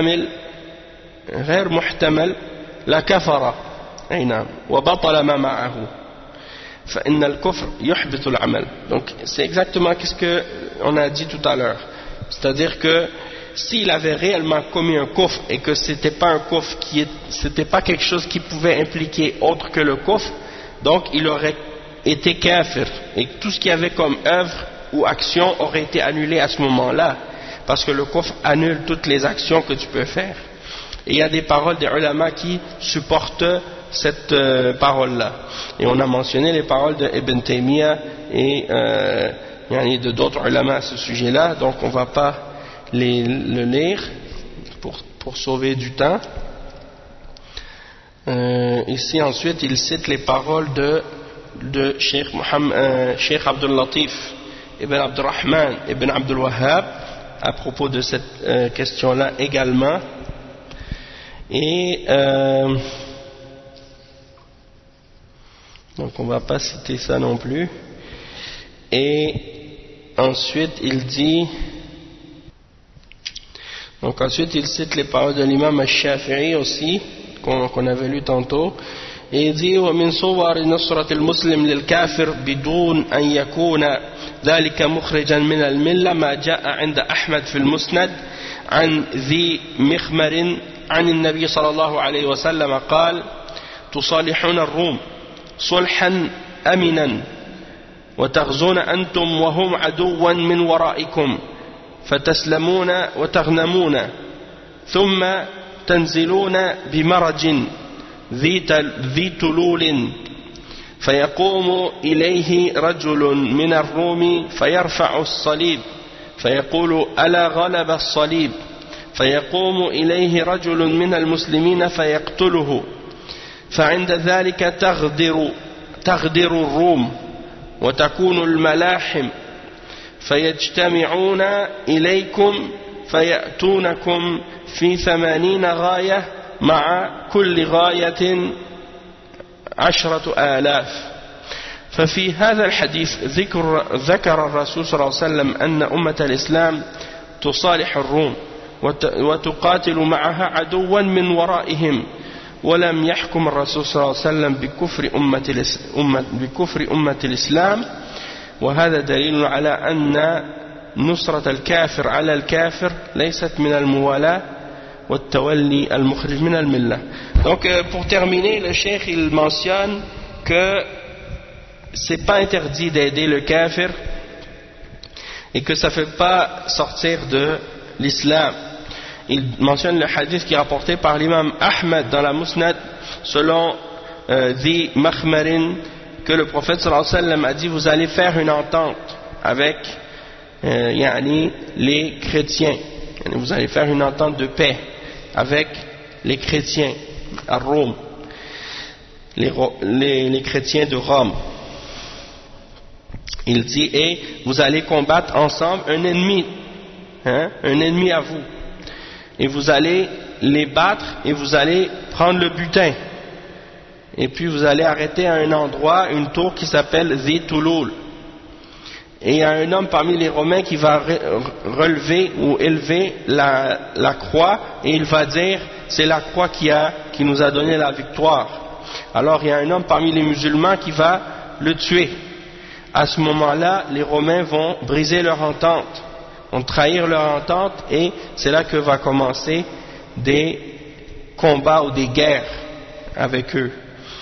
محتمل لكفر أي نعم وبطل ما معه فإن الكفر يحبط العمل. Donc c'est exactement ce que on a dit tout à l'heure, c'est-à-dire que s'il avait réellement commis un kufr et que c'était pas un kufr c'était pas quelque chose qui pouvait impliquer autre que le kufr, donc il aurait été kafir et tout ce qu'il y avait comme œuvre ou action aurait été annulée à ce moment-là, parce que le kufr annule toutes les actions que tu peux faire. Et il y a des paroles des ulama qui supportent cette parole-là. Et on a mentionné les paroles de Ibn Taymiyyah et de d'autres ulama à ce sujet-là, donc on ne va pas le lire pour sauver du temps. Ici ensuite il cite les paroles de Cheikh Abdul Latif Ibn Abdurrahman Ibn Abdul Wahhab à propos de cette question-là également. Et donc on ne va pas citer ça non plus. Et ensuite il dit, donc ensuite il cite les paroles de l'imam al-Shafi'i aussi qu'on avait lu tantôt. Et il dit ومن صور نصرة المسلم للكافر بدون أن يكون ذلك مخرجا من الملة ما جاء عند أحمد في المسند عن ذي مخمر عن النبي صلى الله عليه وسلم قال تصالحون الروم صلحا أمنا وتغزون أنتم وهم عدوا من ورائكم فتسلمون وتغنمون ثم تنزلون بمرج ذي تلول فيقوم إليه رجل من الروم فيرفع الصليب فيقول ألا غلب الصليب فيقوم إليه رجل من المسلمين فيقتله فعند ذلك تغدر الروم وتكون الملاحم فيجتمعون إليكم فيأتونكم في 80 غاية مع كل غاية 10,000. ففي هذا الحديث ذكر الرسول صلى الله عليه وسلم أن أمة الإسلام تصالح الروم وتقاتل معها عدوا من ورائهم ولم يحكم الرسول صلى الله عليه وسلم بكفر أمة الإسلام وهذا دليل على أن نصرة الكافر على الكافر ليست من الموالاة والتولي المخرج من الملة. Donc pour terminer, le cheikh il mentionne que c'est pas interdit d'aider le kafir et que ça fait pas sortir de l'islam. Il mentionne le hadith qui est rapporté par l'imam Ahmed dans la Musnad selon ذي مخمر, que le prophète sallallahu alayhi wa sallam a dit vous allez faire une entente avec les chrétiens, vous allez faire une entente de paix avec les chrétiens à Rome, les chrétiens de Rome. Il dit et vous allez combattre ensemble un ennemi à vous, et vous allez les battre et vous allez prendre le butin, et puis vous allez arrêter à un endroit, une tour qui s'appelle Zitulul, et il y a un homme parmi les Romains qui va relever ou élever la croix, et il va dire c'est la croix qui nous a donné la victoire. Alors il y a un homme parmi les musulmans qui va le tuer. À ce moment-là, les Romains vont briser leur entente, vont trahir leur entente, et c'est là que va commencer des combats ou des guerres avec eux,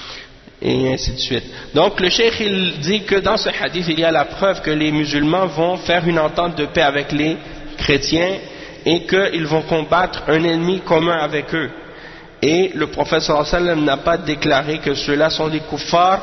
et ainsi de suite. Donc le cheikh il dit que dans ce hadith il y a la preuve que les musulmans vont faire une entente de paix avec les chrétiens et qu'ils vont combattre un ennemi commun avec eux. Et le prophète sallallahu alayhi wa sallam n'a pas déclaré que ceux-là sont des kuffars,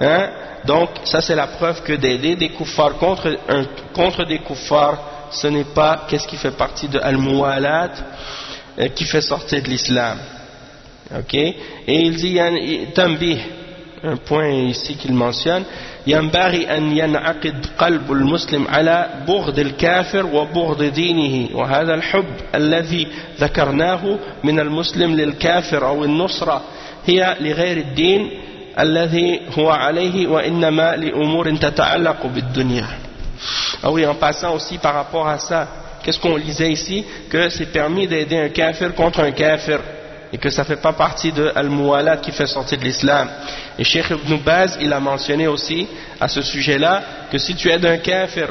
donc ça c'est la preuve que d'aider des kuffars contre des kuffars, ce n'est pas qu'est-ce qui fait partie de al-muwalat, qui fait sortir de l'islam. Ok, et il dit tambih, un point ici qu'il mentionne, ينبغي أن ينعقد قلب المسلم على بغض الكافر وبغض دينه, وهذا الحب الذي ذكرناه من المسلم للكافر أو النصرة هي لغير الدين الذي هو عليه وإنما لأمور تتعلق بالدنيا. Ah oui, en passant aussi par rapport à ça, qu'est-ce qu'on lisait ici? Que c'est permis d'aider un kafir contre un kafir, et que ça ne fait pas partie de al-muwalat qui fait sortir de l'islam. Et Cheikh Ibn Baz il a mentionné aussi à ce sujet-là que si tu aides un kafir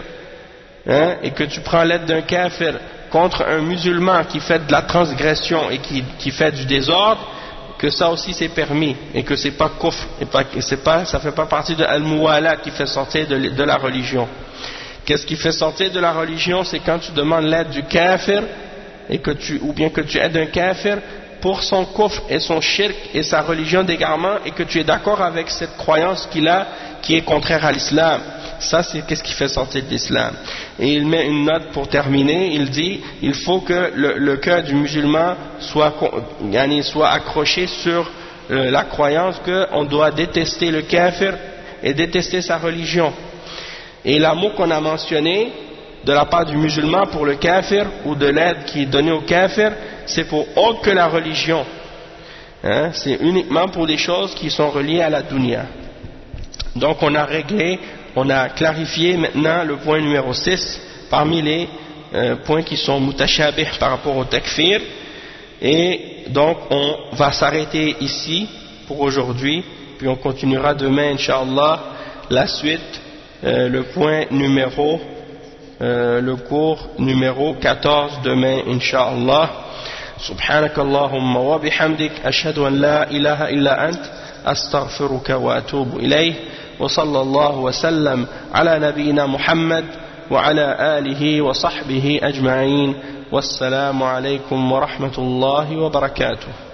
et que tu prends l'aide d'un kafir contre un musulman qui fait de la transgression et qui fait du désordre, que ça aussi c'est permis, et que c'est pas kufr, et ça fait pas partie de al-muwalat qui fait sortir de la religion. Qu'est-ce qui fait sortir de la religion? C'est quand tu demandes l'aide du kafir, ou bien que tu aides un kafir pour son kufr et son shirk et sa religion d'égarement, et que tu es d'accord avec cette croyance qu'il a qui est contraire à l'islam. Ça c'est qu'est-ce qui fait sortir de l'islam. Et il met une note pour terminer, il dit il faut que le cœur du musulman soit accroché sur la croyance qu'on doit détester le kafir et détester sa religion. Et l'amour qu'on a mentionné de la part du musulman pour le kafir, ou de l'aide qui est donnée au kafir, c'est pour autre que la religion, c'est uniquement pour des choses qui sont reliées à la dunya. Donc on a clarifié maintenant le point numéro 6 parmi les points qui sont mutashabih par rapport au takfir, et donc on va s'arrêter ici pour aujourd'hui, puis on continuera demain Inch'Allah la suite, le cours numéro 14 demain Inch'Allah. سبحانك اللهم وبحمدك أشهد أن لا إله إلا أنت أستغفرك وأتوب إليه وصلى الله وسلم على نبينا محمد وعلى آله وصحبه أجمعين والسلام عليكم ورحمة الله وبركاته.